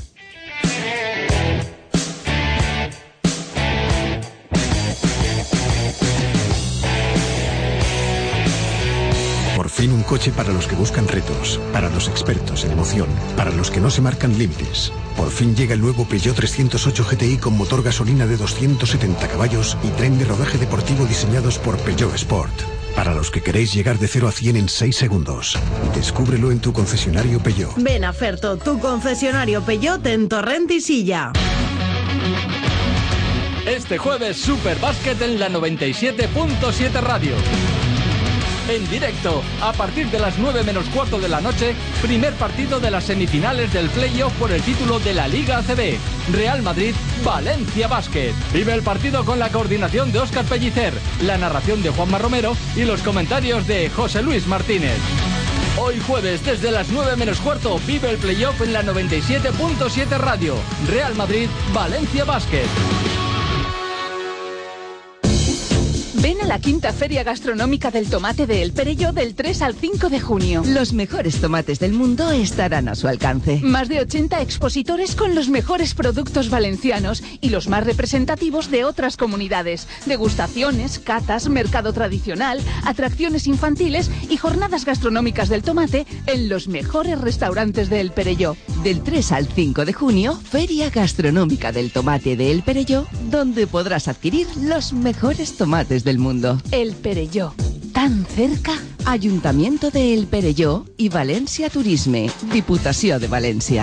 Por fin un coche para los que buscan retos, para los expertos en emoción, para los que no se marcan límites. Por fin llega el nuevo Peugeot trescientos ocho G T I con motor gasolina de doscientos setenta caballos y tren de rodaje deportivo diseñados por Peugeot Sport. Para los que queréis llegar de cero a cien en seis segundos. Descúbrelo en tu concesionario Peugeot. Ven a Ferto, tu concesionario Peugeot en Torrent y Silla. Este jueves Superbásquet en la noventa y siete punto siete Radio. En directo, a partir de las nueve menos cuarto de la noche, primer partido de las semifinales del playoff por el título de la Liga A C B. Real Madrid, Valencia Bàsquet. Vive el partido con la coordinación de Óscar Pellicer, la narración de Juanma Romero y los comentarios de José Luis Martínez. Hoy jueves, desde las nueve menos cuarto, vive el playoff en la noventa y siete punto siete Radio. Real Madrid, Valencia Bàsquet. Ven a la quinta Feria Gastronómica del Tomate de El Perelló del tres al cinco de junio. Los mejores tomates del mundo estarán a su alcance. Más de ochenta expositores con los mejores productos valencianos y los más representativos de otras comunidades. Degustaciones, catas, mercado tradicional, atracciones infantiles y jornadas gastronómicas del tomate en los mejores restaurantes de El Perelló. Del tres al cinco de junio, Feria Gastronómica del Tomate de El Perelló, donde podrás adquirir los mejores tomates del mundo. El Perelló, tan cerca. Ayuntamiento de El Perelló y Valencia Turisme, Diputación de Valencia.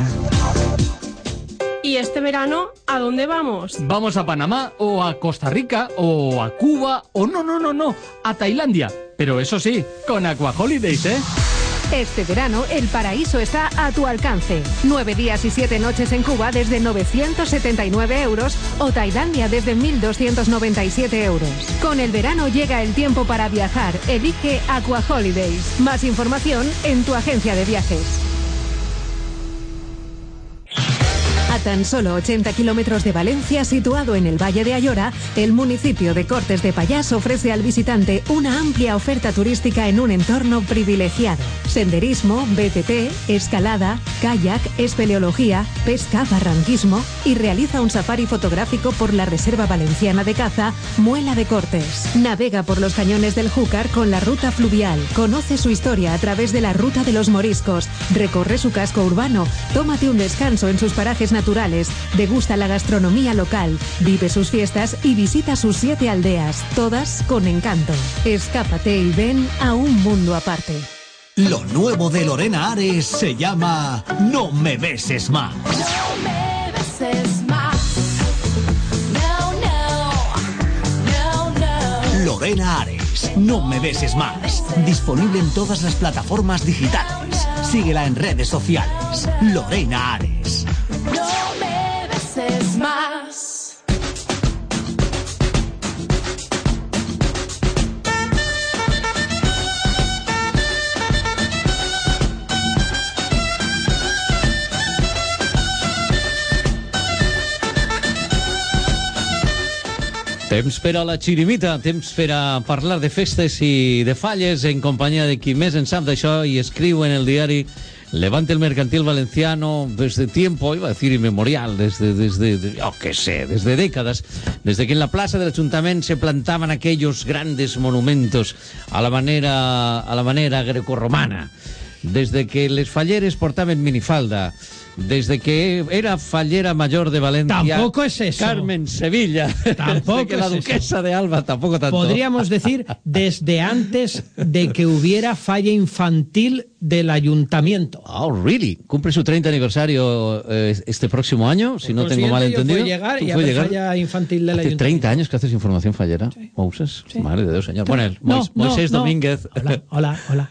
¿Y este verano a dónde vamos? Vamos a Panamá o a Costa Rica o a Cuba o no, no, no, no, a Tailandia. Pero eso sí, con Aqua Holidays, ¿eh? Este verano, el paraíso está a tu alcance. Nueve días y siete noches en Cuba desde novecientos setenta y nueve euros o Tailandia desde mil doscientos noventa y siete euros. Con el verano llega el tiempo para viajar. Elige Aqua Holidays. Más información en tu agencia de viajes. tan solo ochenta kilómetros de Valencia, situado en el Valle de Ayora, el municipio de Cortes de Pallars ofrece al visitante una amplia oferta turística en un entorno privilegiado. Senderismo, B T T, escalada, kayak, espeleología, pesca, barranquismo y realiza un safari fotográfico por la Reserva Valenciana de Caza, Muela de Cortes. Navega por los cañones del Júcar con la ruta fluvial. Conoce su historia a través de la Ruta de los Moriscos. Recorre su casco urbano. Tómate un descanso en sus parajes naturales. Degusta la gastronomía local. Vive sus fiestas y visita sus siete aldeas. Todas con encanto. Escápate y ven a un mundo aparte. Lo nuevo de Lorena Ares se llama No me beses más. No me beses más. No, no, no, no. Lorena Ares, No me beses más. Disponible en todas las plataformas digitales. Síguela en redes sociales. Lorena Ares. No me beses más. Temps per a la xirimita, temps per a parlar de festes i de falles en companyia de qui més en sap d'això i escriu en el diari Levante el Mercantil Valenciano desde tiempo, iba a decir inmemorial, desde, desde, de, yo qué sé, desde décadas, desde que en la plaza del Ayuntamiento se plantaban aquellos grandes monumentos a la manera, a la manera grecorromana, desde que les falleres portaven minifalda, desde que era fallera mayor de Valencia. Tampoco es eso. Carmen Sevilla. Tampoco desde que la duquesa de Alba, tampoco tanto. Podríamos decir desde antes de que hubiera falla infantil del ayuntamiento. Oh, really? ¿Cumple su treinta aniversario eh, este próximo año? Si no tengo mal entendido. Fue llegar y hacer falla infantil del Hace ayuntamiento. treinta años que haces información fallera, sí. Moses. Sí. Madre de Dios, señor. Bueno, no, Mois, Moisés no, Domínguez. Hola, hola, hola.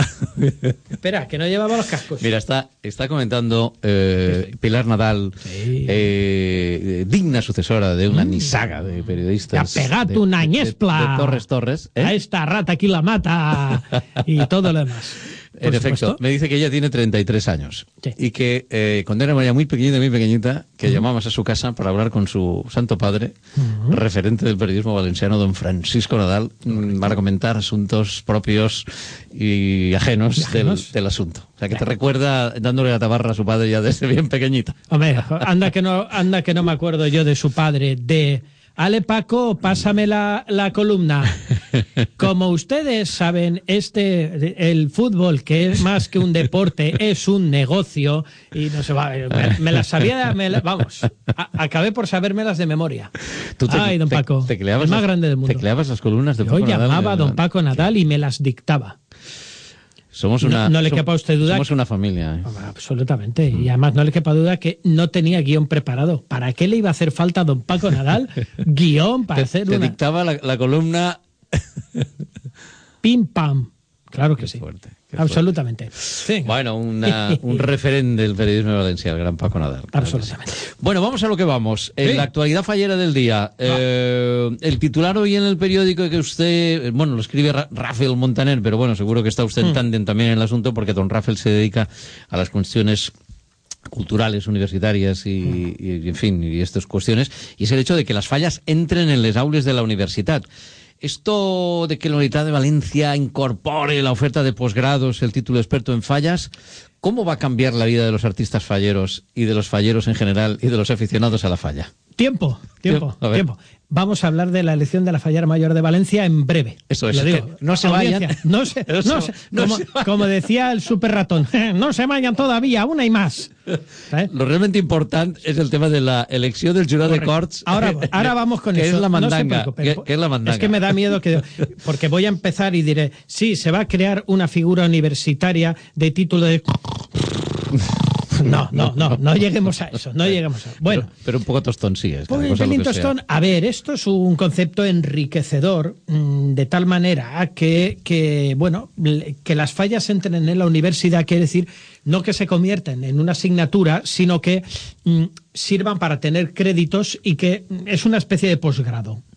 Espera, que no llevaba los cascos. Mira, está, está comentando eh, Pilar Nadal, sí. eh, digna sucesora de una mm. nisaga de periodistas. Te ha pegado una ñespla de, de Torres Torres. ¿eh? A esta rata aquí la mata y todo lo demás. En efecto, supuesto. Me dice que ella tiene treinta y tres años sí. y que eh, cuando era muy pequeñita, muy pequeñita, que uh-huh. llamabas a su casa para hablar con su santo padre, uh-huh. referente del periodismo valenciano, don Francisco Nadal, uh-huh. para comentar asuntos propios y ajenos, ¿Y ajenos? Del, del asunto. O sea, que claro. te recuerda dándole la tabarra a su padre ya desde bien pequeñita. Hombre, anda que no, anda que no me acuerdo yo de su padre, de... Ale Paco, pásame la, la columna. Como ustedes saben, este el fútbol, que es más que un deporte, es un negocio y no se va. Me, me las sabía, me la, vamos, a, acabé por sabérmelas de memoria. ¿Tú te, Ay, don te, Paco, te el más grande del mundo. Te cleabas las columnas de Yo Paco llamaba Nadal, a don Paco Nadal y me las dictaba. Somos una, no, no le quepa a usted duda. Somos una familia. ¿eh? Absolutamente. Mm. Y además no le quepa duda que no tenía guión preparado. ¿Para qué le iba a hacer falta a don Paco Nadal guión para te, hacer te una... dictaba la, la columna... Pim, pam. Claro que qué sí. Fuerte, absolutamente. Sí. Bueno, una, un referente del periodismo de Valencia, el gran Paco Nadal. Claro absolutamente. Sí. Bueno, vamos a lo que vamos. En sí. la actualidad fallera del día, ah. eh, el titular hoy en el periódico que usted, bueno, lo escribe Ra Rafael Montaner, pero bueno, seguro que está usted en mm. tándem también en el asunto, porque don Rafael se dedica a las cuestiones culturales, universitarias y, mm. y, en fin, y estas cuestiones, y es el hecho de que las fallas entren en les aules de la universidad. Esto de que la Universidad de Valencia incorpore la oferta de posgrados, el título de experto en fallas, ¿cómo va a cambiar la vida de los artistas falleros y de los falleros en general y de los aficionados a la falla? Tiempo, tiempo, tiempo. Vamos a hablar de la elección de la fallera mayor de Valencia en breve. Eso es. Lo digo. No se vayan. No se, no no se, no como, se vayan. Como decía el super ratón, no se vayan todavía, una y más. ¿Sabes? Lo realmente importante es el tema de la elección del jurado de Corts. Ahora, ahora vamos con que eso. Es la mandanga, no que, que es la mandanga. Es que me da miedo que... Porque voy a empezar y diré, sí, se va a crear una figura universitaria de título de... No, no, no, no lleguemos a eso, no lleguemos a eso. Bueno, pero, pero un poco tostón sí es. Un pelín tostón. A ver, esto es un concepto enriquecedor mmm, de tal manera que, que, bueno, que las fallas entren en la universidad, quiere decir, no que se conviertan en una asignatura, sino que mmm, sirvan para tener créditos y que es una especie de posgrado.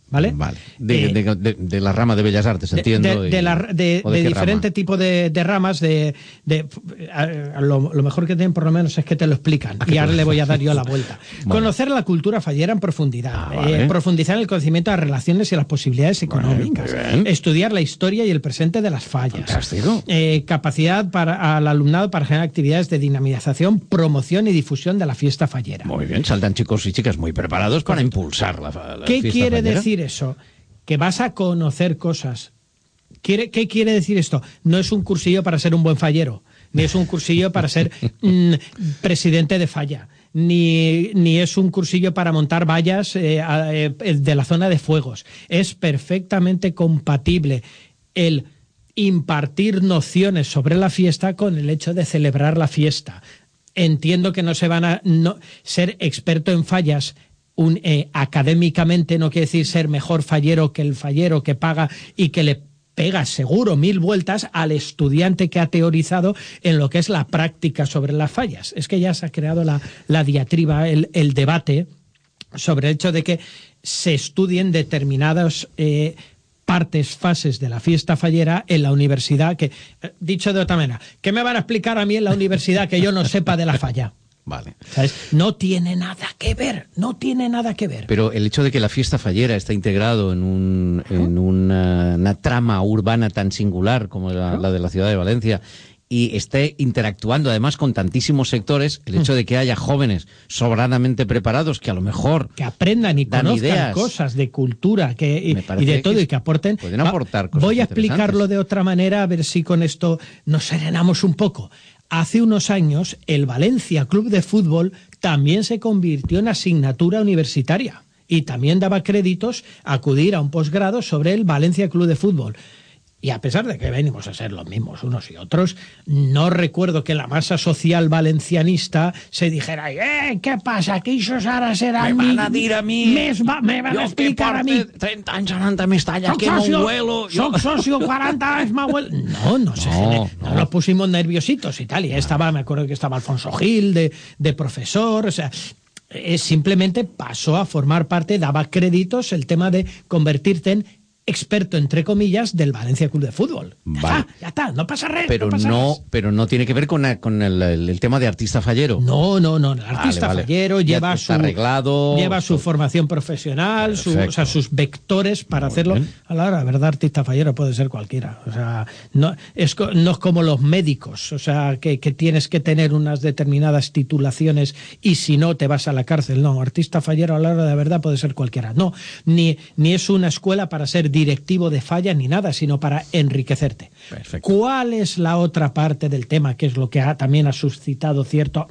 ¿vale? Vale. De, eh, de, de, de la rama de Bellas Artes, entiendo. De, de, de, la, de, de, de diferente rama? tipo de, de ramas. De, de a, a lo, lo mejor que tienen, por lo menos, es que te lo explican. Ah, y ahora le voy a dar yo la vuelta. Vale. Conocer la cultura fallera en profundidad. Ah, vale. eh, profundizar en el conocimiento de las relaciones y las posibilidades económicas. Vale, estudiar la historia y el presente de las fallas. Eh, capacidad para al alumnado para generar actividades de dinamización, promoción y difusión de la fiesta fallera. Muy bien, saltan chicos y chicas muy preparados para impulsar la, la ¿Qué fiesta quiere fallera? decir eso? Que vas a conocer cosas. ¿Quiere, ¿Qué quiere decir esto? No es un cursillo para ser un buen fallero, ni es un cursillo para ser mm, presidente de falla, ni, ni es un cursillo para montar vallas eh, eh, de la zona de fuegos. Es perfectamente compatible el impartir nociones sobre la fiesta con el hecho de celebrar la fiesta. Entiendo que no se van a no, ser experto en fallas. Un, eh, académicamente no quiere decir ser mejor fallero que el fallero que paga y que le pega seguro mil vueltas al estudiante que ha teorizado en lo que es la práctica sobre las fallas. Es que ya se ha creado la, la diatriba, el, el debate sobre el hecho de que se estudien determinadas eh, partes, fases de la fiesta fallera en la universidad, que, eh, dicho de otra manera, ¿qué me van a explicar a mí en la universidad que yo no sepa de la falla? Vale. ¿Sabes? No tiene nada que ver, no tiene nada que ver. Pero el hecho de que la fiesta fallera está integrado en, un, ¿no? en una, una trama urbana tan singular como la, ¿no? la de la ciudad de Valencia y esté interactuando además con tantísimos sectores, el hecho de que haya jóvenes sobradamente preparados que a lo mejor que aprendan y conozcan ideas, cosas de cultura que, y, y de todo que y que aporten. Pueden aportar cosas Voy a explicarlo de otra manera a ver si con esto nos serenamos un poco. Hace unos años, el Valencia Club de Fútbol también se convirtió en asignatura universitaria y también daba créditos a acudir a un posgrado sobre el Valencia Club de Fútbol. Y a pesar de que venimos a ser los mismos unos y otros, no recuerdo que la masa social valencianista se dijera «Eh, ¿qué pasa? ¿Qué hizo ahora será me van a dir a mí? Me, va, me van a explicar a mí? treinta anys anant a Mestalla, que no vuelo». Soc socio, cuarenta años más vuelo. No, no sé. No, no. Nos pusimos nerviositos y tal. Y estaba, me acuerdo que estaba Alfonso Gil de, de profesor, o sea... Eh, simplemente pasó a formar parte, daba créditos el tema de convertirte en experto, entre comillas, del Valencia Club de Fútbol. Ya vale. está, ya está, no pasa res, pero no pasa no, res. Pero no tiene que ver con, con el, el, el tema de artista fallero. No, no, no. El artista vale, vale. fallero lleva su, arreglado, lleva su formación profesional, su, o sea, sus vectores para Muy hacerlo. Bien. A la hora, la verdad, artista fallero puede ser cualquiera. O sea, no es, no es como los médicos, o sea, que, que tienes que tener unas determinadas titulaciones y si no te vas a la cárcel. No, artista fallero a la hora de la verdad puede ser cualquiera. No, ni, ni es una escuela para ser directivo de falla ni nada, sino para enriquecerte. Perfecto. ¿Cuál es la otra parte del tema, que es lo que ha, también ha suscitado cierto...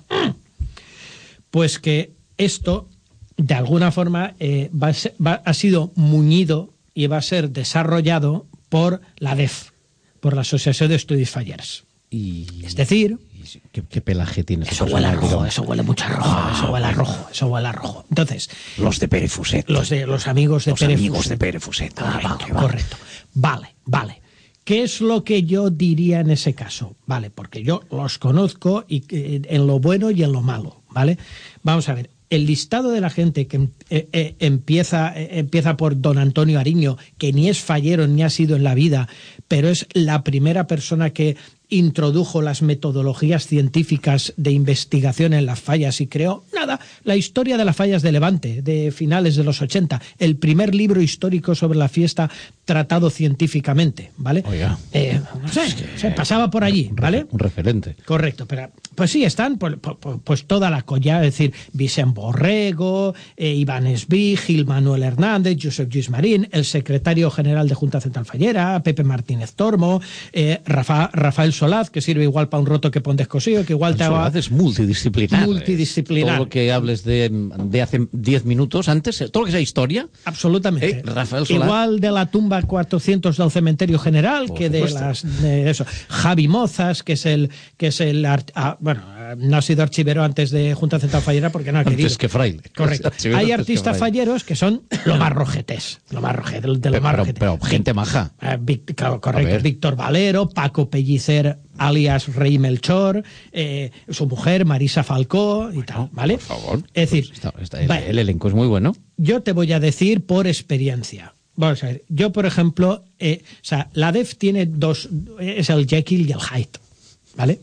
Pues que esto, de alguna forma, eh, va a ser, va, ha sido muñido y va a ser desarrollado por la D E F, por la Asociación de Estudios Fallers. Y... Es decir... ¿Qué, qué pelaje tiene eso? Huele a rojo, digamos. Eso huele mucho a rojo, ah, eso huele a rojo, eso huele a rojo. Entonces, los de Pere Fuset. Los de los amigos de los Pere amigos Fuset. de Pere Fuset. Correcto, ah, vale, correcto. Vale, vale. ¿Qué es lo que yo diría en ese caso? Vale, porque yo los conozco y eh, en lo bueno y en lo malo, ¿vale? Vamos a ver. El listado de la gente que eh, eh, empieza, eh, empieza por don Antonio Ariño, que ni es fallero ni ha sido en la vida, pero es la primera persona que introdujo las metodologías científicas de investigación en las fallas y creó, nada, la historia de las fallas de Levante, de finales de los ochenta, el primer libro histórico sobre la fiesta tratado científicamente, ¿vale? Oiga. Eh, no sé, se pasaba por allí, ¿vale? Un referente. Correcto, pero pues sí, están pues, pues, pues toda la colla, es decir, Vicent Borrego, eh, Iván Esbí, Gil Manuel Hernández, Josep Lluís Marín, el secretario general de Junta Central Fallera, Pepe Martínez Tormo, eh, Rafa, Rafael Solaz, que sirve igual para un roto que para un descosido, que igual el te haga... Solaz es multidisciplinar. Multidisciplinar. Todo lo que hables de, de hace diez minutos antes, todo lo que sea historia. Absolutamente. Eh, Rafael Solaz. Igual de la tumba cuatrocientos del cementerio general, Por que de, las, de eso. Javi Mozas, que es el... Que es el art, ah, bueno, no ha sido archivero antes de Junta Central Fallera porque no ha querido. Antes que fraile. Correcto. Archivero Hay antes artistas que fraile. falleros que son lo más rojetes, lo más rojetes, de lo Pero, más pero, rojetes. pero gente maja. Eh, Vic- claro, A correcto. ver. Víctor Valero, Paco Pellicer, alias Rey Melchor, eh, su mujer Marisa Falcó y tal, ¿vale? Por favor. Es decir, Está- está- el, vale. el elenco es muy bueno. Yo te voy a decir por experiencia. Vamos a ver, yo por ejemplo, eh, o sea, la D E F tiene dos, es el Jekyll y el Hyde, ¿vale?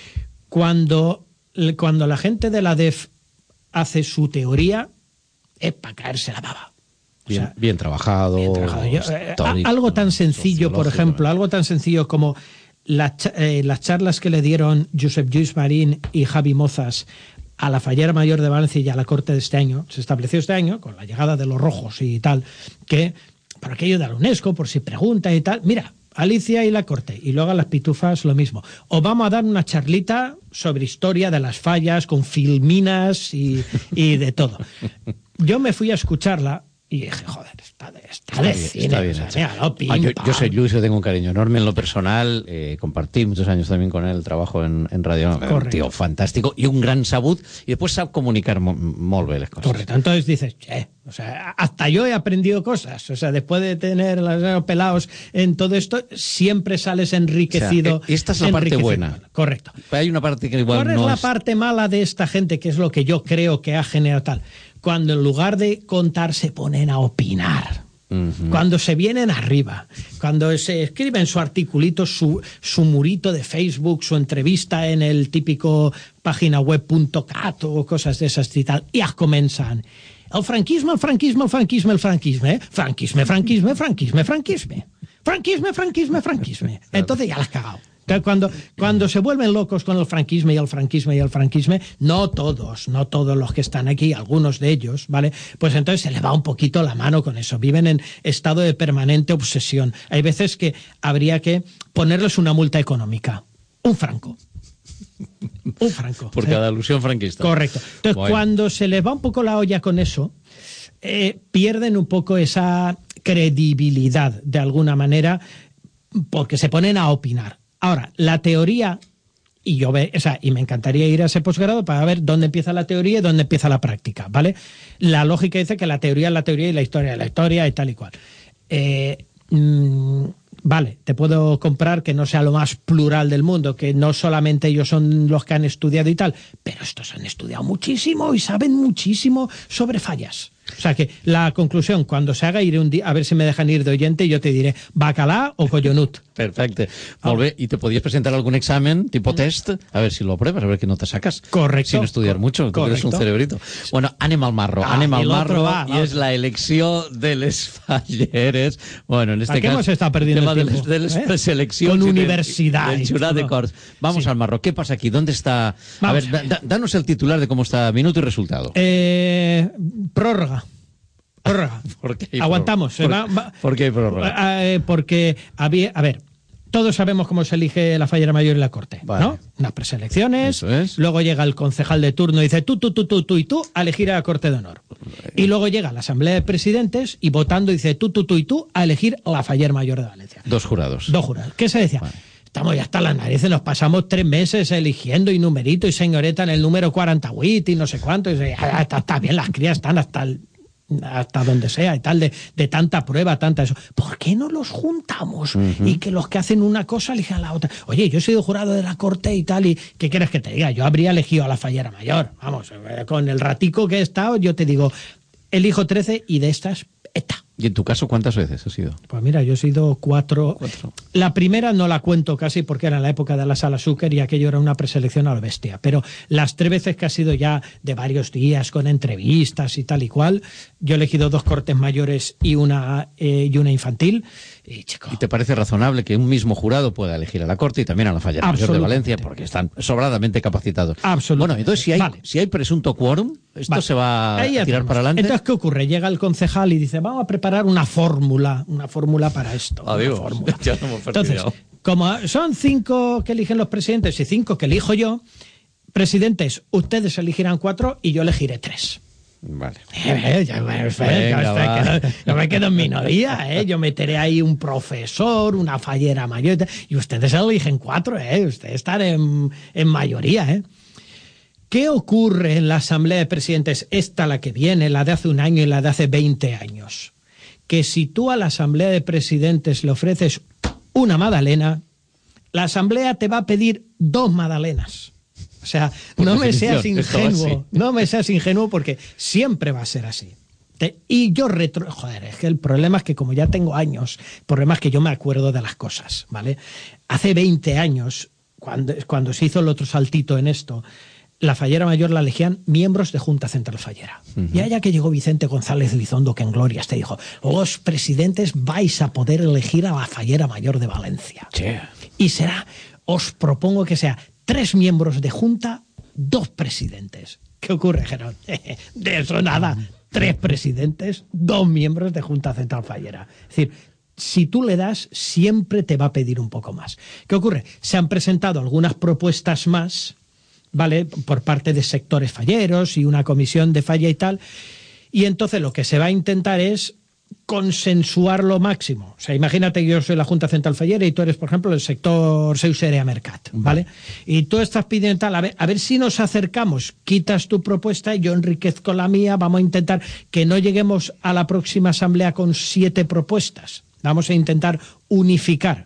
Cuando, cuando la gente de la D E F hace su teoría, es para caerse la baba. Bien, O sea, bien trabajado. Bien trabajado. Yo, eh, histórico, a- algo tan sencillo, por sociológico. ejemplo, algo tan sencillo como la cha- eh, las charlas que le dieron Josep Lluís Marín y Javi Mozas a la Fallera Mayor de Valencia y a la Corte de este año, se estableció este año, con la llegada de los rojos y tal, que por aquello de la UNESCO, por si pregunta y tal, mira, Alicia y la Corte, y luego a las pitufas lo mismo. O vamos a dar una charlita sobre historia de las fallas, con filminas y, y de todo. Yo me fui a escucharla y dije, joder, está de, está de bien, cine. está bien o sea, hecho. mira, lo pim, Ah, yo, pam. yo soy Luis, yo tengo un cariño enorme en lo personal. Eh, compartí muchos años también con él, trabajo en, en radio. Un Correcto. tío fantástico y un gran sabut. Y después sabe comunicar mo- molt bé les cosas. Correcto, entonces dices, che, o sea, hasta yo he aprendido cosas. O sea, después de tener los pelados en todo esto, siempre sales enriquecido. O sea, eh, esta es la parte enriquecido. buena. Correcto. Pero hay una parte que igual ¿Cuál no es la es... parte mala de esta gente, que es lo que yo creo que ha generado tal? Cuando en lugar de contar se ponen a opinar. Ujú. Cuando se vienen arriba, cuando se escriben su articulito, su, su murito de Facebook, su entrevista en el típico página web punto cat o cosas de esas y tal, y ya comienzan. El franquisme, el franquisme, el franquisme, el franquisme, franquisme, franquisme, franquisme, franquisme, franquisme, franquisme, franquisme. Entonces ya la has cagado. Que Cuando, cuando se vuelven locos con el franquisme y el franquisme y el franquisme, no todos, no todos los que están aquí, algunos de ellos, ¿vale? Pues entonces se les va un poquito la mano con eso. Viven en estado de permanente obsesión. Hay veces que habría que ponerles una multa económica. Un franco. Un franco. Por ¿eh? cada alusión franquista. Correcto. Entonces, Bueno. cuando se les va un poco la olla con eso, eh, pierden un poco esa credibilidad, de alguna manera, porque se ponen a opinar. Ahora, la teoría, y yo ve, o sea, y me encantaría ir a ese posgrado para ver dónde empieza la teoría y dónde empieza la práctica, ¿vale? La lógica dice que la teoría es la teoría y la historia es la historia y tal y cual. Eh, mm, Vale, te puedo comprar que no sea lo más plural del mundo, que no solamente ellos son los que han estudiado y tal, pero estos han estudiado muchísimo y saben muchísimo sobre fallas. O sea que la conclusión, cuando se haga, iré un día, a ver si me dejan ir de oyente, y yo te diré bacalá o collonut. Perfecte. Molt bé. ¿Y te podías presentar algún examen tipo test? A ver si lo pruebas, a ver qué no te sacas. Correcto. Sin estudiar mucho, tú eres un correcto. cerebrito. Bueno, anem al marro, Ah, anem i al l'altre marro, va, y va. es la elección de les falleres. Bueno, en este ¿A qué caso, hemos estado perdiendo tema el de tiempo? les, de les ¿Eh? preseleccions Con y del- universidad del y jurat de todo. Corts. Vamos Sí. al marro. ¿Qué pasa aquí? ¿Dónde está? Vamos a ver, da- da- danos el titular de cómo está minuto y resultado. Eh, prórroga. Prórroga. ¿Por qué hay Aguantamos. prórroga? se va- va- ¿Por qué hay prórroga? Eh, porque había, a ver, todos sabemos cómo se elige la Fallera Mayor y la Corte, Vale. ¿no? Unas preselecciones, luego llega el concejal de turno y dice tú, tú, tú, tú, tú y tú a elegir a la Corte de Honor. Y luego llega la Asamblea de Presidentes y votando dice tú, tú, tú y tú a elegir la Fallera Mayor de Valencia. Dos jurados. Dos jurados. ¿Qué se decía? Estamos ya hasta las narices, nos pasamos tres meses eligiendo y numerito y señorita en el número cuarenta y ocho y no sé cuánto. Y dice, "Ah, está, está bien, las crías están hasta el hasta donde sea y tal, de, de tanta prueba, tanta eso. ¿Por qué no los juntamos? Ujú. Y que los que hacen una cosa elijan la otra. Oye, yo he sido jurado de la Corte y tal, y ¿qué quieres que te diga? Yo habría elegido a la Fallera Mayor. Vamos, eh, con el ratico que he estado, yo te digo, elijo trece y de estas, esta. ¿Y en tu caso cuántas veces ha sido? Pues mira, yo he sido cuatro. La primera no la cuento casi porque era en la época de la Sala Zucker y aquello era una preselección a la bestia. Pero las tres veces que ha sido ya de varios días con entrevistas y tal y cual, yo he elegido dos cortes mayores y una, eh, y una infantil. Y, chico, ¿Y te parece razonable que un mismo jurado pueda elegir a la Corte y también a la Fallera Mayor de Absolutamente. Valencia? Porque están sobradamente capacitados. Absolutamente. Bueno, entonces si hay, Vale. si hay presunto quórum, ¿esto Vale. se va a Ahí ya tirar tenemos. para adelante? Entonces, ¿qué ocurre? Llega el concejal y dice, vamos a preparar una fórmula, una fórmula para esto. una Adiós. fórmula. Ya no hemos Entonces, fastidiado. como son cinco que eligen los presidentes y cinco que elijo yo, presidentes, ustedes elegirán cuatro y yo elegiré tres. Vale. Eh, ya, bueno, espera, Venga, que me va. quedo- yo me quedo en minoría, ¿eh? Yo meteré ahí un profesor, una fallera mayor, y ustedes eligen cuatro, ¿eh? Ustedes están en, en mayoría, ¿eh? ¿Qué ocurre en la Asamblea de Presidentes, esta la que viene, la de hace un año y la de hace veinte años? Que si tú a la Asamblea de Presidentes le ofreces una magdalena, la Asamblea te va a pedir dos magdalenas. O sea, Por no me definición, seas esto va ingenuo, así. no me seas ingenuo porque siempre va a ser así. Te- y yo retro... Joder, es que el problema es que como ya tengo años, el problema es que yo me acuerdo de las cosas, ¿vale? Hace veinte años, cuando, cuando se hizo el otro saltito en esto, la Fallera Mayor la elegían miembros de Junta Central Fallera. Ujú. Y allá que llegó Vicente González Lizondo, que en glorias te dijo, los presidentes vais a poder elegir a la Fallera Mayor de Valencia. Y será, os propongo que sea tres miembros de Junta, dos presidentes. ¿Qué ocurre, Gerón? De eso nada. Tres presidentes, dos miembros de Junta Central Fallera. Es decir, si tú le das, siempre te va a pedir un poco más. ¿Qué ocurre? Se han presentado algunas propuestas más, ¿vale? Por parte de sectores falleros y una comisión de falla y tal. Y entonces lo que se va a intentar es consensuar lo máximo. O sea, imagínate que yo soy la Junta Central Fallera y tú eres, por ejemplo, el sector Seuserea Mercat, ¿vale? Y tú estás pidiendo tal, a ver, a ver si nos acercamos, quitas tu propuesta y yo enriquezco la mía, vamos a intentar que no lleguemos a la próxima asamblea con siete propuestas. Vamos a intentar unificar.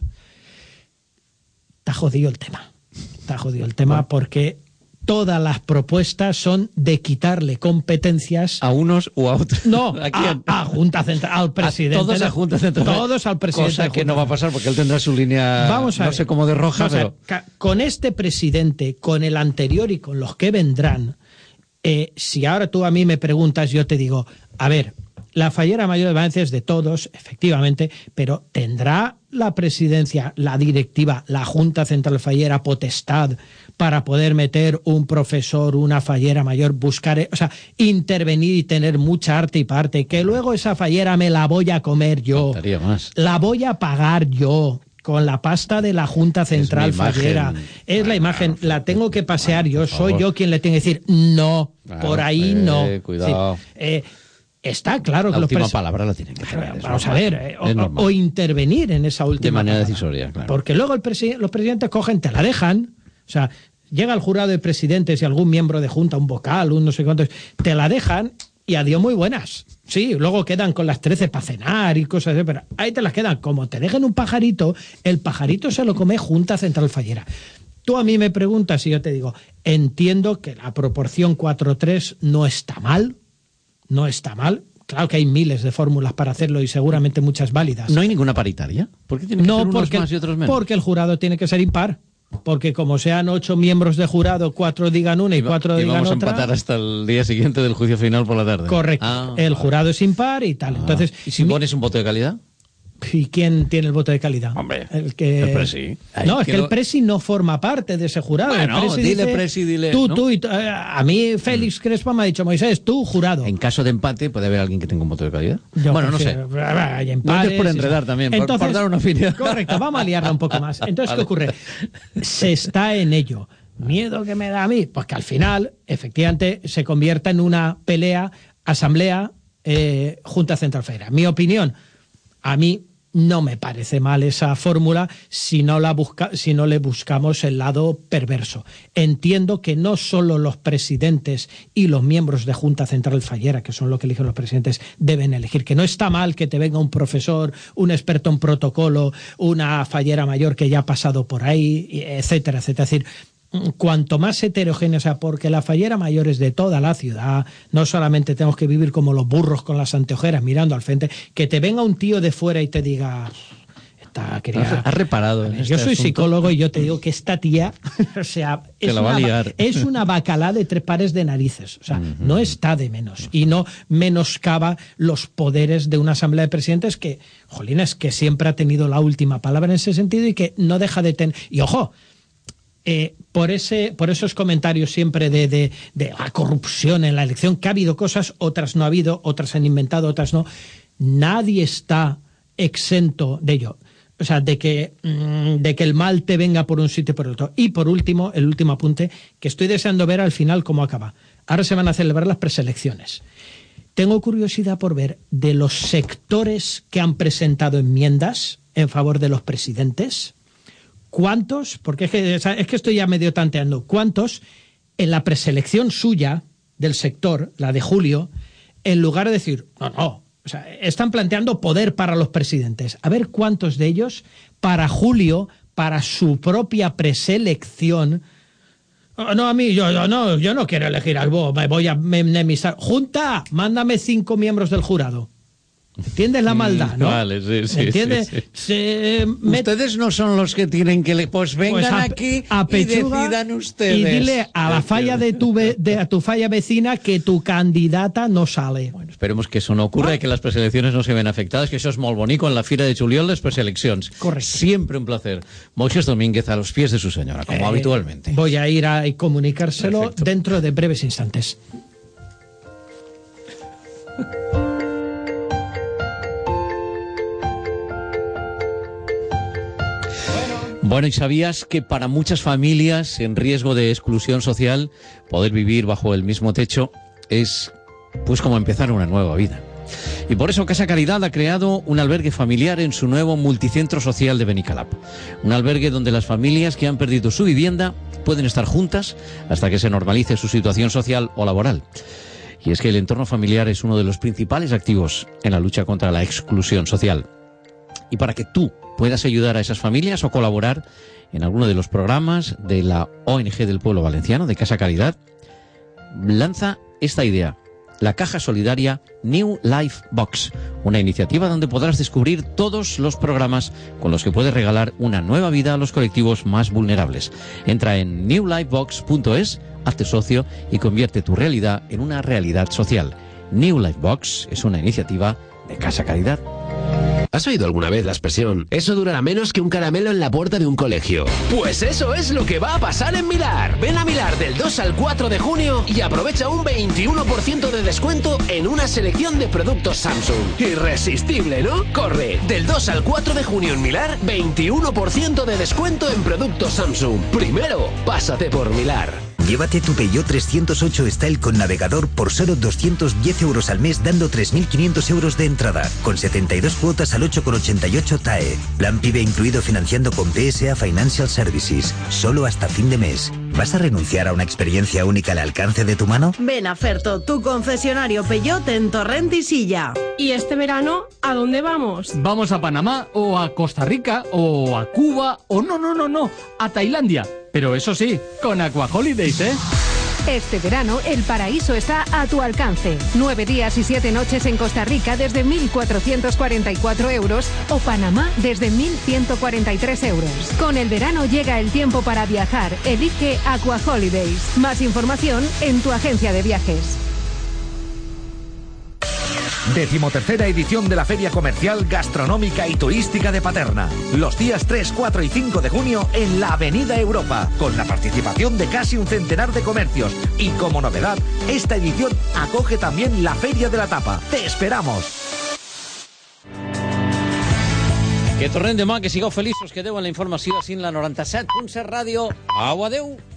Está jodido el tema. Está jodido el tema bueno. porque todas las propuestas son de quitarle competencias a unos u a otros. No, ¿a quién? A, a Junta Central, al presidente. A todos a Junta Central. Todos al presidente. Cosa que no va a pasar porque él tendrá su línea, Vamos a no ver. sé cómo de roja, Vamos pero... a ver, con este presidente, con el anterior y con los que vendrán, eh, si ahora tú a mí me preguntas, yo te digo, a ver, la Fallera Mayor de Valencia es de todos, efectivamente, pero ¿tendrá la presidencia, la directiva, la Junta Central Fallera potestad para poder meter un profesor, una fallera mayor, buscar, o sea, intervenir y tener mucha arte y parte? Que luego esa fallera me la voy a comer yo, más. la voy a pagar yo con la pasta de la Junta Central Es mi imagen. Fallera. Es Bueno, la imagen, la tengo que pasear yo, soy favor. yo quien le tiene que decir no, Claro, por ahí eh, no. cuidado. Sí, eh, está claro La que los última pres- palabra la tienen que tener. es Vamos a normal. ver, eh, o, Es normal. o intervenir en esa última De manera palabra. decisoria, claro. Porque luego el presi- los presidentes cogen, te la dejan, o sea, llega el jurado de presidentes y algún miembro de junta, un vocal, un no sé cuántos, te la dejan y adiós muy buenas. Sí, luego quedan con las trece para cenar y cosas así, pero ahí te las quedan. Como te dejen un pajarito, el pajarito se lo come Junta Central Fallera. Tú a mí me preguntas y yo te digo, entiendo que la proporción cuatro tres no está mal, no está mal. Claro que hay miles de fórmulas para hacerlo y seguramente muchas válidas. ¿No hay ninguna paritaria? ¿Por qué tiene que No, ser unos porque, más y otros menos? porque el jurado tiene que ser impar. Porque como sean ocho miembros de jurado, cuatro digan una y, Y va- cuatro y digan vamos a otra. empatar hasta el día siguiente del juicio final por la tarde. Correcto. Ah, el vale. jurado es impar y tal. Entonces, ¿Y si pones un voto de calidad? ¿y quién tiene el voto de calidad? Hombre, el que el presi. Ay, No, es que que no- el presi no forma parte de ese jurado. Bueno, el presi dile dice, presi, dile, Tú, ¿no? tú y tú. Eh, A mí Félix Crespo me ha dicho, Moisés, tú jurado. En caso de empate, ¿puede haber alguien que tenga un voto de calidad? Yo bueno, no sé. prefiero- Hay No empates es por y- enredar también, por- por Entonces, dar una opinión. Correcto, vamos a liarla un poco más. Entonces, Vale. ¿qué ocurre? Se está en ello. ¿Miedo que me da a mí? Pues que al final, efectivamente, se convierta en una pelea, asamblea, eh, Junta Central Fallera. Mi opinión, a mí no me parece mal esa fórmula si no, la busca, si no le buscamos el lado perverso. Entiendo que no solo los presidentes y los miembros de Junta Central Fallera, que son lo que eligen los presidentes, deben elegir, que no está mal que te venga un profesor, un experto en protocolo, una fallera mayor que ya ha pasado por ahí, etcétera, etcétera. Es decir, cuanto más heterogéneo sea, porque la fallera mayor es de toda la ciudad, no solamente tenemos que vivir como los burros con las anteojeras mirando al frente, que te venga un tío de fuera y te diga, esta querida... ¿Has reparado en Yo este soy asunto? psicólogo y yo te digo que esta tía, o sea, Te es la va a una, liar. es una bacalá de tres pares de narices, o sea, no está de menos y no menoscaba los poderes de una asamblea de presidentes que, jolines, que siempre ha tenido la última palabra en ese sentido y que no deja de tener... Y ojo, Eh, por ese por esos comentarios siempre de, de, de la corrupción en la elección, que ha habido cosas, otras no ha habido, otras han inventado, otras no. Nadie está exento de ello. O sea, de que, mmm, de que el mal te venga por un sitio y por el otro. Y por último, el último apunte, que estoy deseando ver al final cómo acaba. Ahora se van a celebrar las preselecciones. Tengo curiosidad por ver de los sectores que han presentado enmiendas en favor de los presidentes, ¿cuántos? Porque es que, es que estoy ya medio tanteando. ¿Cuántos en la preselección suya del sector, la de Julio, en lugar de decir, no, no, o sea, están planteando poder para los presidentes. A ver cuántos de ellos, para Julio, para su propia preselección. Oh, no, a mí, yo, yo, no, yo no quiero elegir al Bo, me voy a enemistar. Junta, mándame cinco miembros del jurado. ¿Entiendes la maldad, no? Vale, sí, sí. ¿Entiendes? Sí, sí. Se met... Ustedes no son los que tienen que... Le... Pues vengan pues a, aquí a y decidan ustedes. Y dile a la falla de tu, ve, de, a tu falla vecina que tu candidata no sale. Bueno, esperemos que eso no ocurra y que las preselecciones no se ven afectadas, que eso es molt bonico en la Fira de Juliol, les preseleccions. Correcto. Siempre un placer. Moisés Domínguez a los pies de su señora, como eh, habitualmente. Voy a ir a comunicárselo Perfecto. Dentro de breves instantes. Bueno, ¿y sabías que para muchas familias en riesgo de exclusión social, poder vivir bajo el mismo techo es pues como empezar una nueva vida? Y por eso Casa Caridad ha creado un albergue familiar en su nuevo multicentro social de Benicalap. Un albergue donde las familias que han perdido su vivienda pueden estar juntas hasta que se normalice su situación social o laboral. Y es que el entorno familiar es uno de los principales activos en la lucha contra la exclusión social. Y para que tú puedas ayudar a esas familias o colaborar en alguno de los programas de la O N G del Pueblo Valenciano, de Casa Caridad, lanza esta idea, la caja solidaria New Life Box, una iniciativa donde podrás descubrir todos los programas con los que puedes regalar una nueva vida a los colectivos más vulnerables. Entra en new life box punto es, hazte socio y convierte tu realidad en una realidad social. New Life Box es una iniciativa de Casa Caridad. ¿Has oído alguna vez la expresión, eso durará menos que un caramelo en la puerta de un colegio? Pues eso es lo que va a pasar en Milar. Ven a Milar del dos al cuatro de junio y aprovecha un veintiuno por ciento de descuento en una selección de productos Samsung. Irresistible, ¿no? Corre, del dos al cuatro de junio en Milar, veintiuno por ciento de descuento en productos Samsung. Primero, pásate por Milar. Llévate tu Peugeot trescientos ocho Style con navegador por solo doscientos diez euros al mes, dando tres mil quinientos euros de entrada, con setenta y dos cuotas al ocho coma ochenta y ocho T A E. Plan PIBE incluido financiando con P S A Financial Services. Solo hasta fin de mes. ¿Vas a renunciar a una experiencia única al alcance de tu mano? Ven a Ferto, tu concesionario Peugeot en Torrent y Silla. ¿Y este verano a dónde vamos? Vamos a Panamá o a Costa Rica o a Cuba o no, no, no, no, a Tailandia. Pero eso sí, con Aqua Holidays, ¿eh? Este verano el paraíso está a tu alcance. Nueve días y siete noches en Costa Rica desde mil cuatrocientos cuarenta y cuatro euros o Panamá desde mil ciento cuarenta y tres euros. Con el verano llega el tiempo para viajar. Elige Aqua Holidays. Más información en tu agencia de viajes. Decimotercera edición de la Feria Comercial, Gastronómica y Turística de Paterna. Los días tres, cuatro y cinco de junio en la Avenida Europa, con la participación de casi un centenar de comercios. Y como novedad, esta edición acoge también la Feria de la Tapa. ¡Te esperamos! Que tornem demà, que sigueu feliços, que Déu en la informació, així en la noranta set punt set ràdio. Au, adeu!